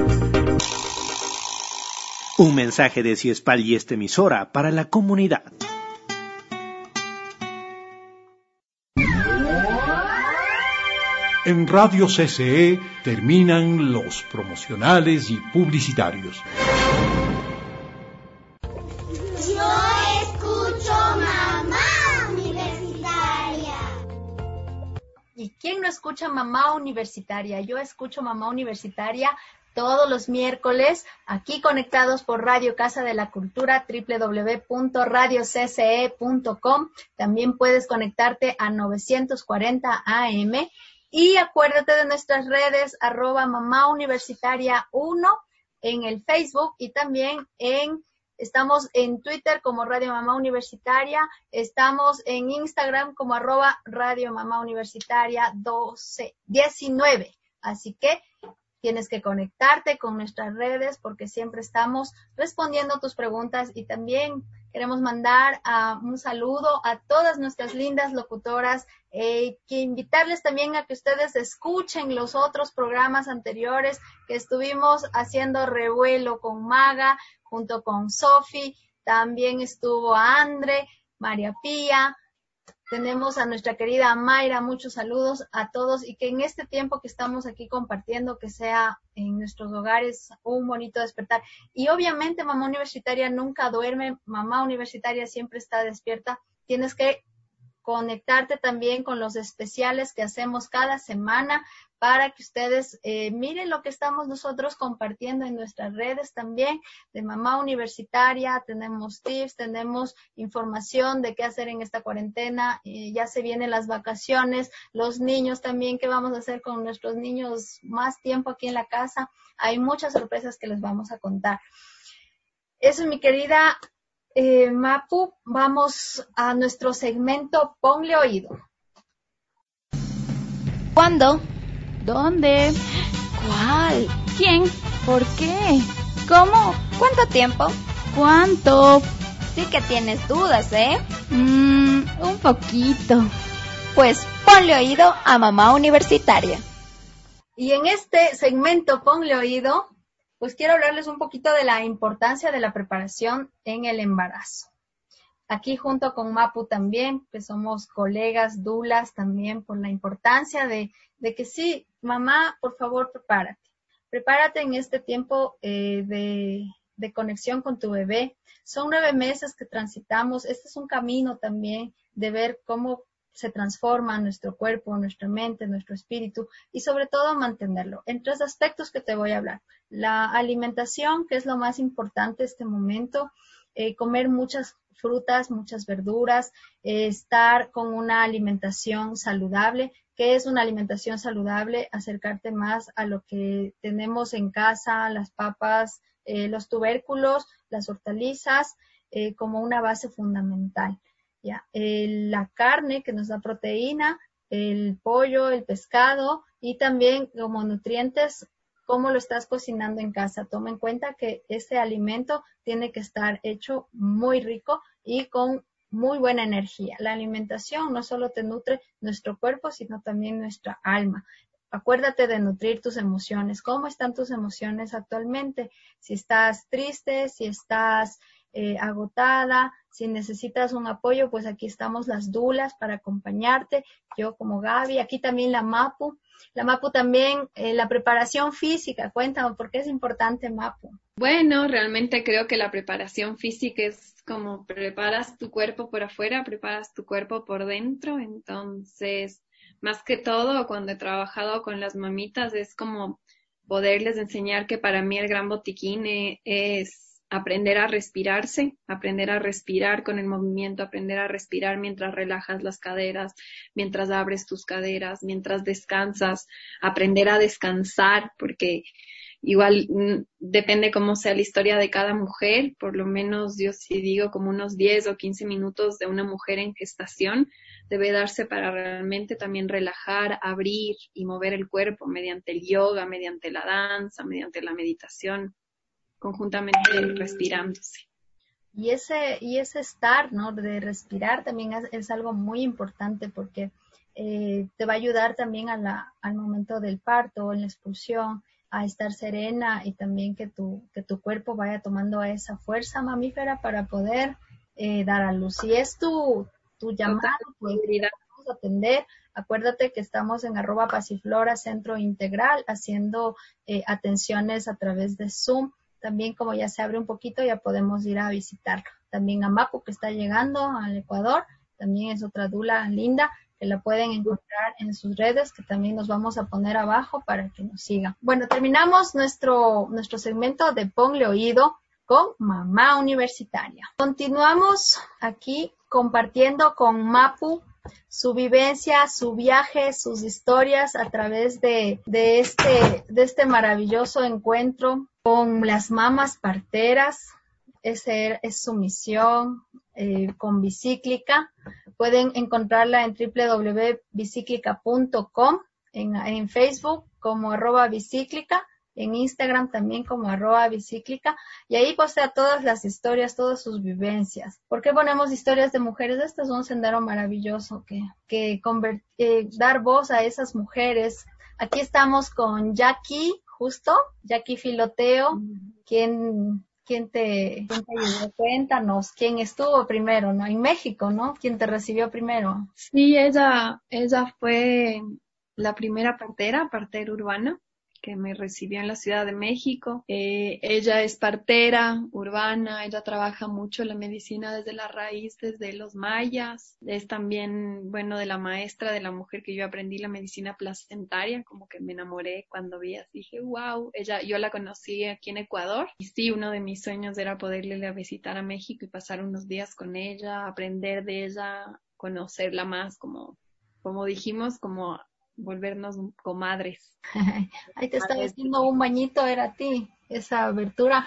Un mensaje de Ciespal y esta emisora para la comunidad. En Radio C C E terminan los promocionales y publicitarios. ¿Y quién no escucha Mamá Universitaria? Yo escucho Mamá Universitaria todos los miércoles, aquí conectados por Radio Casa de la Cultura, doble u doble u doble u punto radio c c e punto com. También puedes conectarte a novecientos cuarenta A M. Y acuérdate de nuestras redes, arroba Mamá Universitaria uno en el Facebook y también en... Estamos en Twitter como Radio Mamá Universitaria, estamos en Instagram como arroba Radio Mamá Universitaria doce, diecinueve. Así que tienes que conectarte con nuestras redes porque siempre estamos respondiendo tus preguntas y también queremos mandar uh, un saludo a todas nuestras lindas locutoras, eh, que invitarles también a que ustedes escuchen los otros programas anteriores que estuvimos haciendo revuelo con Maga, junto con Sofi, también estuvo Andre, María Pía, tenemos a nuestra querida Mayra, muchos saludos a todos y que en este tiempo que estamos aquí compartiendo, que sea en nuestros hogares un bonito despertar. Y obviamente Mamá Universitaria nunca duerme, Mamá Universitaria siempre está despierta, tienes que conectarte también con los especiales que hacemos cada semana para que ustedes eh, miren lo que estamos nosotros compartiendo en nuestras redes también de Mamá Universitaria. Tenemos tips, tenemos información de qué hacer en esta cuarentena, eh, ya se vienen las vacaciones, los niños también, qué vamos a hacer con nuestros niños más tiempo aquí en la casa. Hay muchas sorpresas que les vamos a contar. Eso, mi querida eh, Mapu, vamos a nuestro segmento Ponle Oído. ¿Cuándo? ¿Dónde? ¿Cuál? ¿Quién? ¿Por qué? ¿Cómo? ¿Cuánto tiempo? ¿Cuánto? Sí que tienes dudas, ¿eh? Mmm, un poquito. Pues ponle oído a Mamá Universitaria. Y en este segmento Ponle Oído, pues quiero hablarles un poquito de la importancia de la preparación en el embarazo. Aquí junto con Mapu también, que somos colegas, dulas también, por la importancia de, de que sí, mamá, por favor, prepárate. Prepárate en este tiempo eh, de, de conexión con tu bebé. Son nueve meses que transitamos. Este es un camino también de ver cómo se transforma nuestro cuerpo, nuestra mente, nuestro espíritu y sobre todo mantenerlo. En tres aspectos que te voy a hablar. La alimentación, que es lo más importante en este momento, eh, comer muchas frutas, muchas verduras, eh, estar con una alimentación saludable. ¿Qué es una alimentación saludable? Acercarte más a lo que tenemos en casa, las papas, eh, los tubérculos, las hortalizas, eh, como una base fundamental. ¿Ya? Eh, la carne que nos da proteína, el pollo, el pescado y también como nutrientes, cómo lo estás cocinando en casa. Toma en cuenta que este alimento tiene que estar hecho muy rico y con muy buena energía. La alimentación no solo te nutre nuestro cuerpo, sino también nuestra alma. Acuérdate de nutrir tus emociones. ¿Cómo están tus emociones actualmente? Si estás triste, si estás eh, agotada, si necesitas un apoyo, pues aquí estamos las dulas para acompañarte. Yo como Gaby, aquí también la MAPU. La MAPU también, eh, la preparación física. Cuéntame, ¿por qué es importante MAPU? Bueno, realmente creo que la preparación física es como preparas tu cuerpo por afuera, preparas tu cuerpo por dentro. Entonces, más que todo, cuando he trabajado con las mamitas, es como poderles enseñar que para mí el gran botiquín es aprender a respirarse, aprender a respirar con el movimiento, aprender a respirar mientras relajas las caderas, mientras abres tus caderas, mientras descansas, aprender a descansar, porque igual mm, depende cómo sea la historia de cada mujer, por lo menos yo sí digo como unos diez o quince minutos de una mujer en gestación debe darse para realmente también relajar, abrir y mover el cuerpo mediante el yoga, mediante la danza, mediante la meditación, conjuntamente respirándose. Y ese, y ese estar, ¿no? De respirar también es, es algo muy importante porque eh, te va a ayudar también a la, al momento del parto, en la expulsión, a estar serena y también que tu, que tu cuerpo vaya tomando esa fuerza mamífera para poder eh, dar a luz. Si es tu, tu llamado, pues vamos a atender. Acuérdate que estamos en arroba Pasiflora Centro Integral haciendo eh, atenciones a través de Zoom. También como ya se abre un poquito, ya podemos ir a visitarlo. También a Mapu, que está llegando al Ecuador, también es otra dula linda, que la pueden encontrar en sus redes, que también nos vamos a poner abajo para que nos sigan. Bueno, terminamos nuestro, nuestro segmento de Ponle Oído con Mamá Universitaria. Continuamos aquí compartiendo con Mapu su vivencia, su viaje, sus historias a través de, de, este, de este maravilloso encuentro con las mamás parteras. Esa es su misión eh, con Bicíclica. Pueden encontrarla en doble u doble u doble u punto bicíclica punto com, en, en Facebook como arroba Bicíclica, en Instagram también como arroba Bicíclica, y ahí postea todas las historias, todas sus vivencias. ¿Por qué ponemos historias de mujeres? Este es un sendero maravilloso que, que convert, eh, dar voz a esas mujeres. Aquí estamos con Jackie, justo, Jackie Filoteo, quien... ¿Quién te, ¿Quién te ayudó? Cuéntanos, ¿quién estuvo primero, no? En México, ¿no? ¿Quién te recibió primero? Sí, ella, ella fue la primera partera, partera urbana, que me recibió en la Ciudad de México. Eh, ella es partera urbana, ella trabaja mucho la medicina desde la raíz, desde los mayas. Es también, bueno, de la maestra, de la mujer que yo aprendí la medicina placentaria, como que me enamoré cuando vi así, dije, wow, ella, yo la conocí aquí en Ecuador. Y sí, uno de mis sueños era poderle ir a visitar a México y pasar unos días con ella, aprender de ella, conocerla más, como, como dijimos, como volvernos comadres. Ahí te estaba haciendo un bañito, era a ti, esa abertura.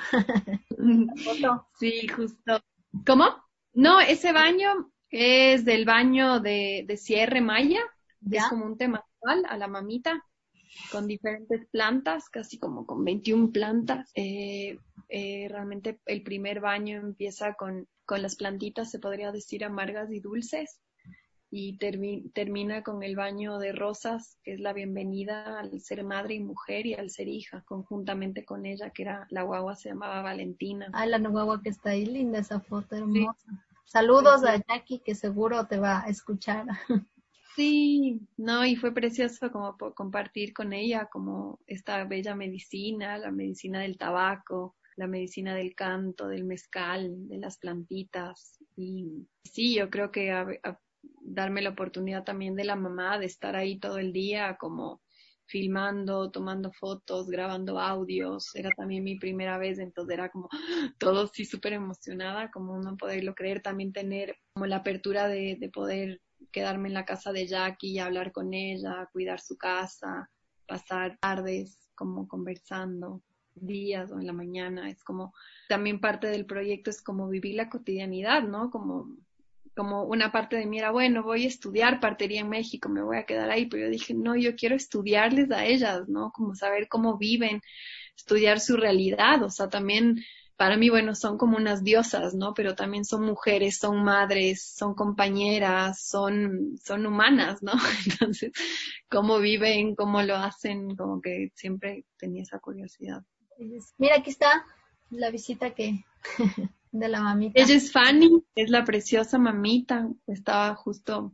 Sí, justo. ¿Cómo? No, ese baño es del baño de, de cierre maya, ¿ya? Es como un temazcal a la mamita, con diferentes plantas, casi como con veintiuna plantas. Eh, eh, realmente el primer baño empieza con, con las plantitas, se podría decir, amargas y dulces. Y termi- termina con el baño de rosas, que es la bienvenida al ser madre y mujer y al ser hija, conjuntamente con ella, que era la guagua, se llamaba Valentina. Ah, la guagua que está ahí, linda esa foto, hermosa. Sí. Saludos sí. a Jackie, que seguro te va a escuchar. Sí, no, y fue precioso como por compartir con ella como esta bella medicina, la medicina del tabaco, la medicina del canto, del mezcal, de las plantitas. Y sí, yo creo que a, a, darme la oportunidad también de la mamá de estar ahí todo el día como filmando, tomando fotos, grabando audios, era también mi primera vez, entonces era como todo sí súper emocionada, como no poderlo creer, también tener como la apertura de, de poder quedarme en la casa de Jackie y hablar con ella, cuidar su casa, pasar tardes como conversando. días o en la mañana. Es como, también parte del proyecto es como vivir la cotidianidad, ¿no? Como, como una parte de mí era, bueno, voy a estudiar partería en México, me voy a quedar ahí, pero yo dije, no, yo quiero estudiarles a ellas, ¿no? Como saber cómo viven, estudiar su realidad, o sea, también para mí, bueno, son como unas diosas, ¿no? Pero también son mujeres, son madres, son compañeras, son, son humanas, ¿no? Entonces, cómo viven, cómo lo hacen, como que siempre tenía esa curiosidad. Mira, aquí está la visita que de la mamita. Ella es Fanny, es la preciosa mamita, estaba justo...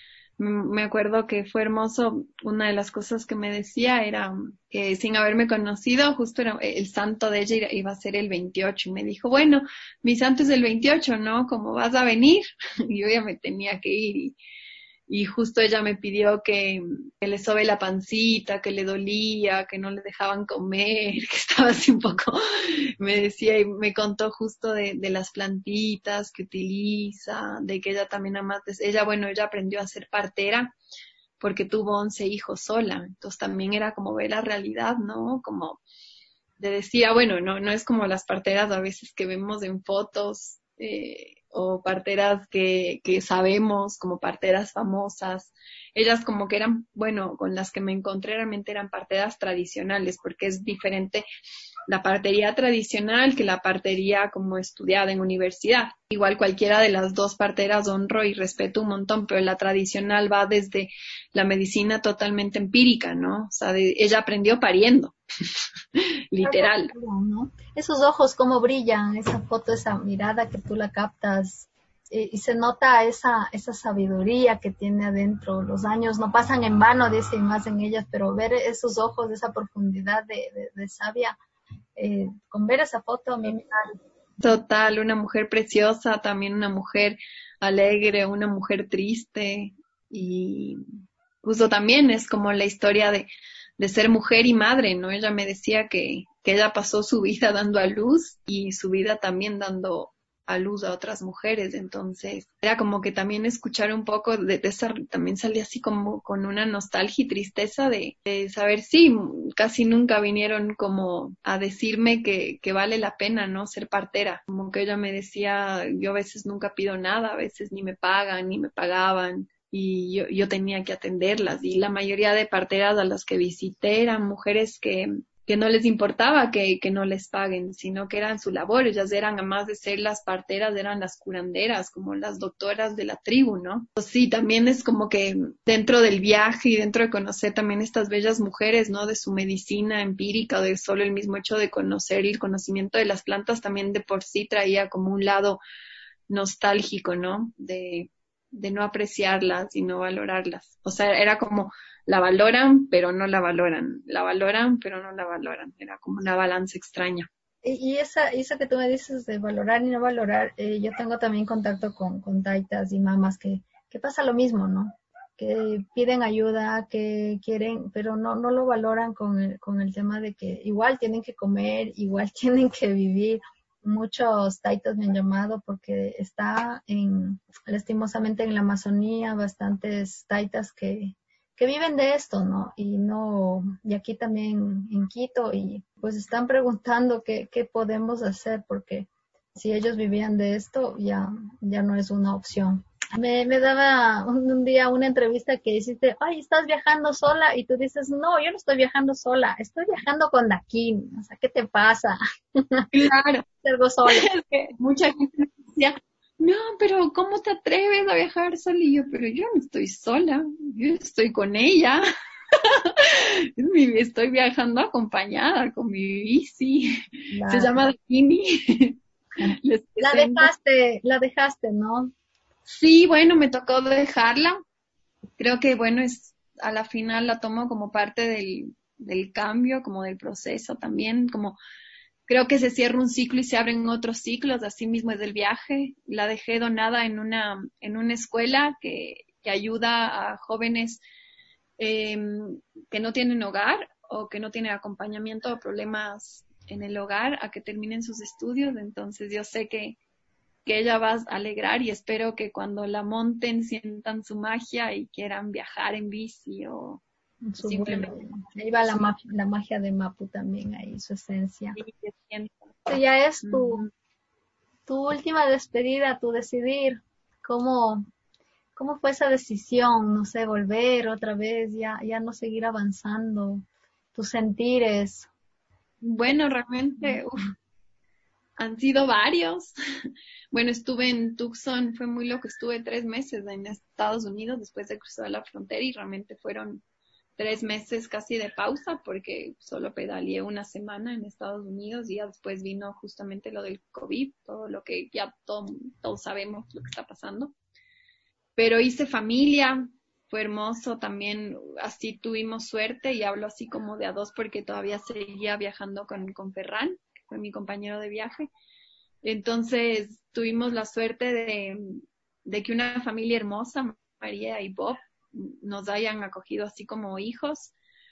Me acuerdo que fue hermoso, una de las cosas que me decía era que sin haberme conocido, justo era el santo de ella iba a ser el veintiocho, y me dijo, bueno, mi santo es el veintiocho, ¿no? ¿Cómo vas a venir? Y yo ya me tenía que ir, y, y justo ella me pidió que, que le sobe la pancita, que le dolía, que no le dejaban comer, que estaba así un poco, me decía y me contó justo de, de las plantitas que utiliza, de que ella también además, ella, bueno, ella aprendió a ser partera porque tuvo once hijos sola, entonces también era como ver la realidad, ¿no? Como de decía, bueno, no, no es como las parteras a veces que vemos en fotos, eh, o parteras que, que sabemos, como parteras famosas. Ellas como que eran, bueno, con las que me encontré realmente eran parteras tradicionales, porque es diferente la partería tradicional que la partería como estudiada en universidad. Igual cualquiera de las dos parteras honro y respeto un montón, pero la tradicional va desde la medicina totalmente empírica, ¿no? O sea, de, ella aprendió pariendo, literal. ¿No? Esos ojos cómo brillan, esa foto, esa mirada que tú la captas, eh, y se nota esa, esa sabiduría que tiene adentro. Los años no pasan en vano, dicen más en ellas, pero ver esos ojos, esa profundidad de, de, de sabia, Eh, con ver esa foto a mí me da... Total, una mujer preciosa, también una mujer alegre, una mujer triste, y justo también es como la historia de, de ser mujer y madre, ¿no? Ella me decía que, que ella pasó su vida dando a luz y su vida también dando a luz a otras mujeres, entonces era como que también escuchar un poco de, de esa, también salí así como con una nostalgia y tristeza de, de saber, sí, casi nunca vinieron como a decirme que, que vale la pena, ¿no? Ser partera, como que ella me decía, yo a veces nunca pido nada, a veces ni me pagan, ni me pagaban, y yo, yo tenía que atenderlas, y la mayoría de parteras a las que visité eran mujeres que que no les importaba que, que no les paguen, sino que eran su labor. Ellas eran, además de ser las parteras, eran las curanderas, como las doctoras de la tribu, ¿no? Pues sí, también es como que dentro del viaje y dentro de conocer también estas bellas mujeres, ¿no? De su medicina empírica, de solo el mismo hecho de conocer y el conocimiento de las plantas también de por sí traía como un lado nostálgico, ¿no? De, de no apreciarlas y no valorarlas. O sea, era como... la valoran, pero no la valoran. La valoran, pero no la valoran. Era como una balanza extraña. Y esa, eso que tú me dices de valorar y no valorar, eh, yo tengo también contacto con, con taitas y mamás que, que pasa lo mismo, ¿no? Que piden ayuda, que quieren, pero no, no lo valoran con el, con el tema de que igual tienen que comer, igual tienen que vivir. Muchos taitas me han llamado porque está en, lastimosamente en la Amazonía, bastantes taitas que que viven de esto, ¿no? Y no, y aquí también en Quito, y pues están preguntando qué, qué podemos hacer, porque si ellos vivían de esto, ya, ya no es una opción. Me, me daba un, un día una entrevista que hiciste, ay, ¿estás viajando sola? Y tú dices, no, yo no estoy viajando sola, estoy viajando con Daquín, o sea, ¿qué te pasa? Claro. Algo sola. Es que mucha gente decía, no, pero ¿cómo te atreves a viajar sola? Y yo, pero yo no estoy sola, yo estoy con ella. Estoy viajando acompañada con mi bici. Claro. Se llama Dakini. La dejaste, la dejaste, ¿no? Sí, bueno, me tocó dejarla. Creo que, bueno, es a la final la tomo como parte del, del cambio, como del proceso también, como... Creo que se cierra un ciclo y se abren otros ciclos, así mismo es el viaje. La dejé donada en una, en una escuela que, que ayuda a jóvenes eh, que no tienen hogar o que no tienen acompañamiento o problemas en el hogar a que terminen sus estudios. Entonces yo sé que, que ella va a alegrar y espero que cuando la monten sientan su magia y quieran viajar en bici o Su Simplemente. vuelo. Ahí va la, ma- la magia de Mapu también, ahí su esencia. Sí, que siento. Esto ya es tu, Ujú. tu última despedida, tu decidir. ¿Cómo, cómo fue esa decisión? No sé, volver otra vez, ya, ya no seguir avanzando. Tus sentires. Bueno, realmente, uf, han sido varios. Bueno, estuve en Tucson, fue muy loco, estuve tres meses en Estados Unidos después de cruzar la frontera y realmente fueron tres meses casi de pausa porque solo pedaleé una semana en Estados Unidos y ya después vino justamente lo del COVID, todo lo que ya todo- todos sabemos lo que está pasando. Pero hice familia, fue hermoso también, así tuvimos suerte y hablo así como de a dos porque todavía seguía viajando con, con Ferran, que fue mi compañero de viaje. Entonces tuvimos la suerte de, de que una familia hermosa, María y Bob, nos hayan acogido así como hijos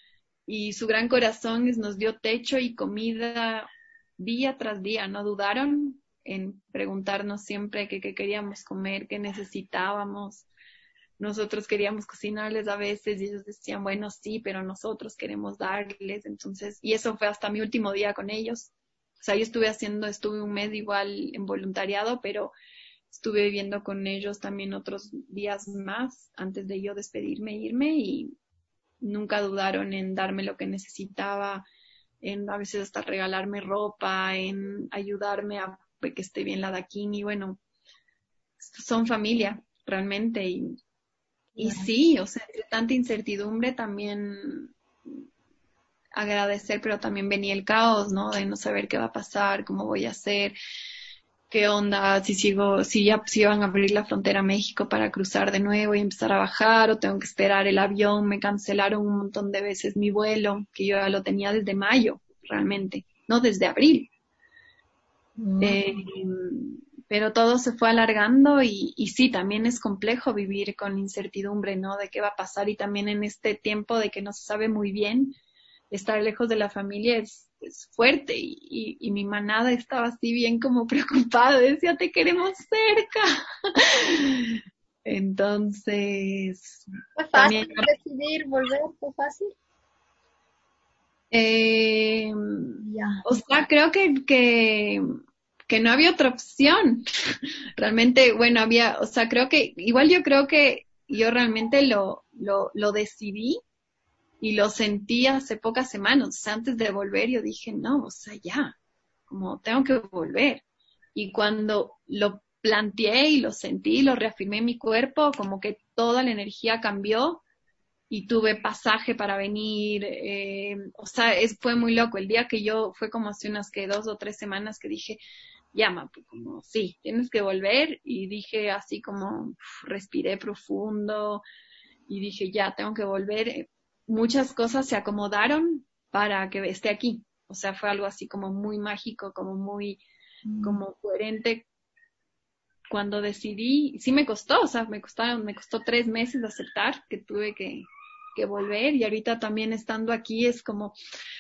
y su gran corazón es- nos dio techo y comida día tras día, no dudaron en preguntarnos siempre qué qué queríamos comer, qué necesitábamos. Nosotros queríamos cocinarles a veces y ellos decían, bueno, sí, pero nosotros queremos darles. Entonces, y eso fue hasta mi último día con ellos. O sea, yo estuve haciendo, estuve un mes igual en voluntariado, pero estuve viviendo con ellos también otros días más antes de yo despedirme e irme y nunca dudaron en darme lo que necesitaba, en a veces hasta regalarme ropa, en ayudarme a que esté bien la daquini. Bueno, son familia realmente y, y sí, o sea, entre tanta incertidumbre también agradecer, pero también venía el caos, ¿no? De no saber qué va a pasar, cómo voy a hacer, qué onda, si sigo, si ya si van a abrir la frontera a México para cruzar de nuevo y empezar a bajar, o tengo que esperar el avión. Me cancelaron un montón de veces mi vuelo, que yo ya lo tenía desde mayo, realmente, no desde abril. Mm. Eh, pero todo se fue alargando y, y sí, también es complejo vivir con incertidumbre, ¿no? De qué va a pasar y también en este tiempo de que no se sabe muy bien, estar lejos de la familia es, es fuerte y, y, y mi manada estaba así bien como preocupada, decía, te queremos cerca. Entonces, ¿Fue también... fácil decidir volver? ¿Fue fácil? Eh, Ya. o sea, creo que, que, que no había otra opción. Realmente, bueno, había, o sea, creo que, igual yo creo que yo realmente lo, lo, lo decidí y lo sentí hace pocas semanas. O sea, antes de volver yo dije, no, o sea, ya, como tengo que volver. Y cuando lo planteé y lo sentí, lo reafirmé en mi cuerpo, como que toda la energía cambió y tuve pasaje para venir, eh, o sea, es, fue muy loco. El día que yo, fue como hace unas que dos o tres semanas que dije, llama, pues como, sí, tienes que volver, y dije así como, uf, respiré profundo, y dije, ya, tengo que volver. Muchas cosas se acomodaron para que esté aquí, o sea, fue algo así como muy mágico, como muy, como coherente. Cuando decidí, sí me costó, o sea, me costaron, me costó tres meses de aceptar que tuve que, que volver, y ahorita también estando aquí es como,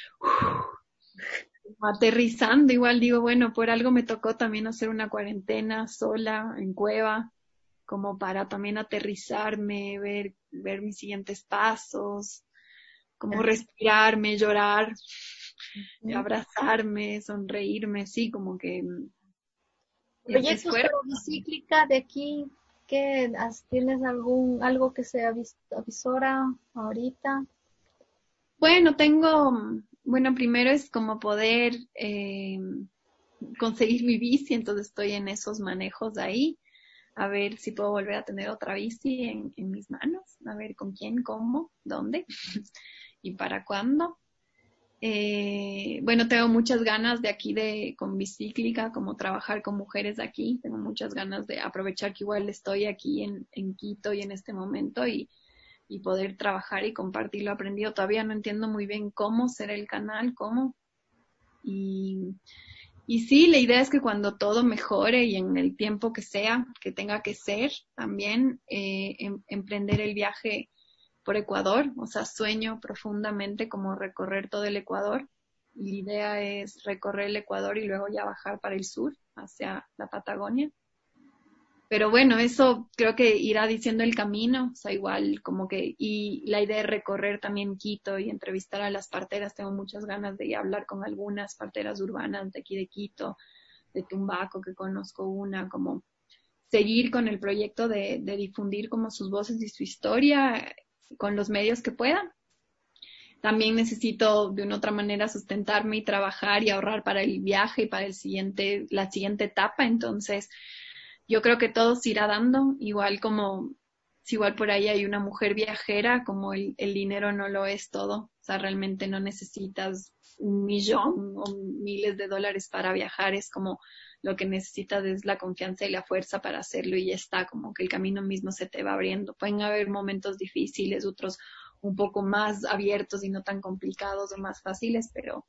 uf, aterrizando. Igual digo, bueno, por algo me tocó también hacer una cuarentena sola en cueva, como para también aterrizarme, ver, ver mis siguientes pasos, como respirarme, llorar, abrazarme, sonreírme, sí, como que es, es ¿Proyectos fuerte. para bicíclica de aquí? ¿Qué, has- ¿Tienes algún, algo que se avis- avisora ahorita? Bueno, tengo, bueno, primero es como poder eh, conseguir mi bici, entonces estoy en esos manejos de ahí, a ver si puedo volver a tener otra bici en, en mis manos, a ver con quién, cómo, dónde y para cuándo. Eh, bueno, tengo muchas ganas de aquí de con bicíclica, como trabajar con mujeres de aquí, tengo muchas ganas de aprovechar que igual estoy aquí en, en Quito y en este momento y y poder trabajar y compartir lo aprendido. Todavía no entiendo muy bien cómo será el canal, cómo. Y, y sí, la idea es que cuando todo mejore y en el tiempo que sea, que tenga que ser, también eh, em, emprender el viaje por Ecuador. O sea, sueño profundamente como recorrer todo el Ecuador. Y la idea es recorrer el Ecuador y luego ya bajar para el sur, hacia la Patagonia. pero bueno, eso creo que irá diciendo el camino, o sea, igual como que, y la idea de recorrer también Quito y entrevistar a las parteras, tengo muchas ganas de hablar con algunas parteras urbanas de aquí de Quito, de Tumbaco, que conozco una, como seguir con el proyecto de, de difundir como sus voces y su historia con los medios que puedan. También necesito de una otra manera sustentarme y trabajar y ahorrar para el viaje y para el siguiente, la siguiente etapa, entonces yo creo que todo se irá dando, igual como, si igual por ahí hay una mujer viajera, como el, el dinero no lo es todo, o sea, realmente no necesitas un millón o miles de dólares para viajar, es como lo que necesitas es la confianza y la fuerza para hacerlo y ya está, como que el camino mismo se te va abriendo. Pueden haber momentos difíciles, otros un poco más abiertos y no tan complicados o más fáciles, pero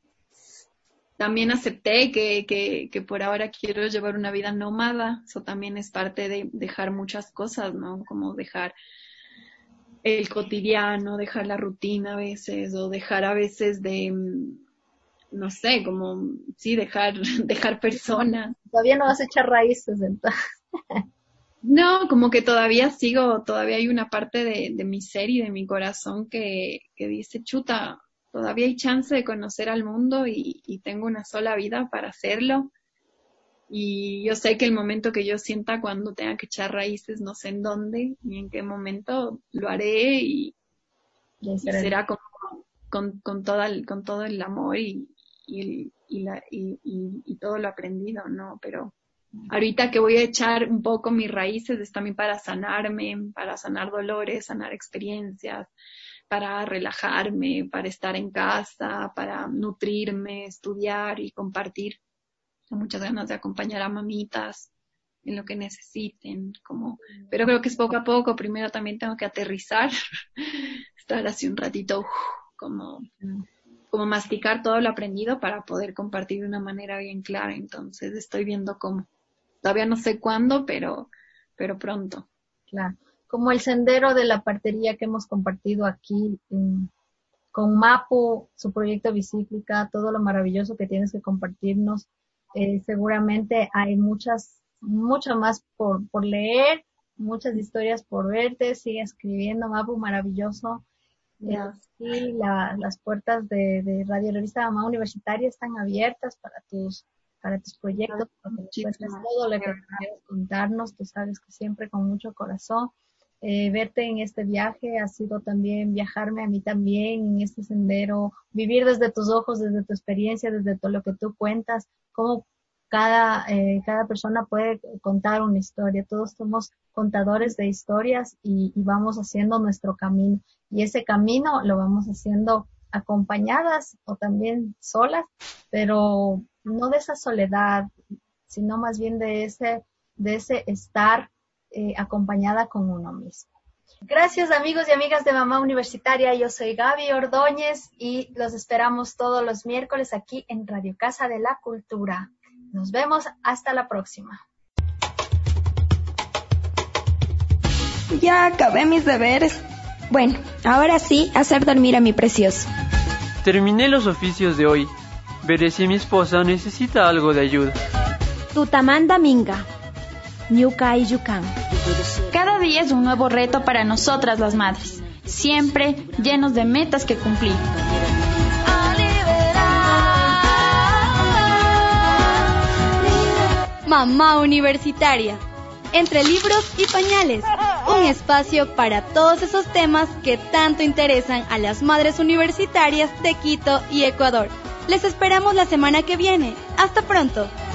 también acepté que, que, que por ahora quiero llevar una vida nómada. Eso también es parte de dejar muchas cosas, ¿no? Como dejar el cotidiano, dejar la rutina a veces, o dejar a veces de, no sé, como, sí, dejar, dejar personas. Todavía no vas a echar raíces, entonces. No, como que todavía sigo, todavía hay una parte de, de mi ser y de mi corazón que, que dice, chuta, todavía hay chance de conocer al mundo y, y tengo una sola vida para hacerlo. Y yo sé que el momento que yo sienta cuando tenga que echar raíces, no sé en dónde ni en qué momento, lo haré y, y será con, con, con, toda el, con todo el amor y, y, y, la, y, y, y todo lo aprendido, ¿no? Pero ahorita que voy a echar un poco mis raíces es también para sanarme, para sanar dolores, sanar experiencias, para relajarme, para estar en casa, para nutrirme, estudiar y compartir. Tengo muchas ganas de acompañar a mamitas en lo que necesiten, como, pero creo que es poco a poco. Primero también tengo que aterrizar, estar así un ratito, uf, como, como masticar todo lo aprendido para poder compartir de una manera bien clara. Entonces estoy viendo cómo. Todavía no sé cuándo, pero, pero pronto. Claro. Como el sendero de la partería que hemos compartido aquí en, con Mapu, su proyecto Bicíclica, todo lo maravilloso que tienes que compartirnos. Eh, seguramente hay muchas, mucho más por, por leer, muchas historias por verte. Sigue escribiendo, Mapu, maravilloso. Yeah. Y la, las puertas de, de Radio Revista Mamá Universitaria están abiertas para tus para tus proyectos, para que cuentes todo lo que quieras contarnos. Tú sabes que siempre con mucho corazón. Eh, verte en este viaje ha sido también viajarme a mí también en este sendero, vivir desde tus ojos, desde tu experiencia, desde todo lo que tú cuentas, cómo cada, eh, cada persona puede contar una historia. Todos somos contadores de historias y, y vamos haciendo nuestro camino, y ese camino lo vamos haciendo acompañadas o también solas, pero no de esa soledad, sino más bien de ese, de ese estar Eh, acompañada con uno mismo. Gracias, amigos y amigas de Mamá Universitaria. Yo soy Gaby Ordóñez y los esperamos todos los miércoles aquí en Radio Casa de la Cultura. Nos vemos hasta la próxima. Ya acabé mis deberes. Bueno, ahora sí, hacer dormir a mi precioso. Terminé los oficios de hoy. Veré si mi esposa necesita algo de ayuda. Tutamanda Minga. Ñuka y Yucan. Cada día es un nuevo reto para nosotras las madres, siempre llenos de metas que cumplir. Mamá Universitaria, entre libros y pañales, un espacio para todos esos temas que tanto interesan a las madres universitarias de Quito y Ecuador. Les esperamos la semana que viene. Hasta pronto.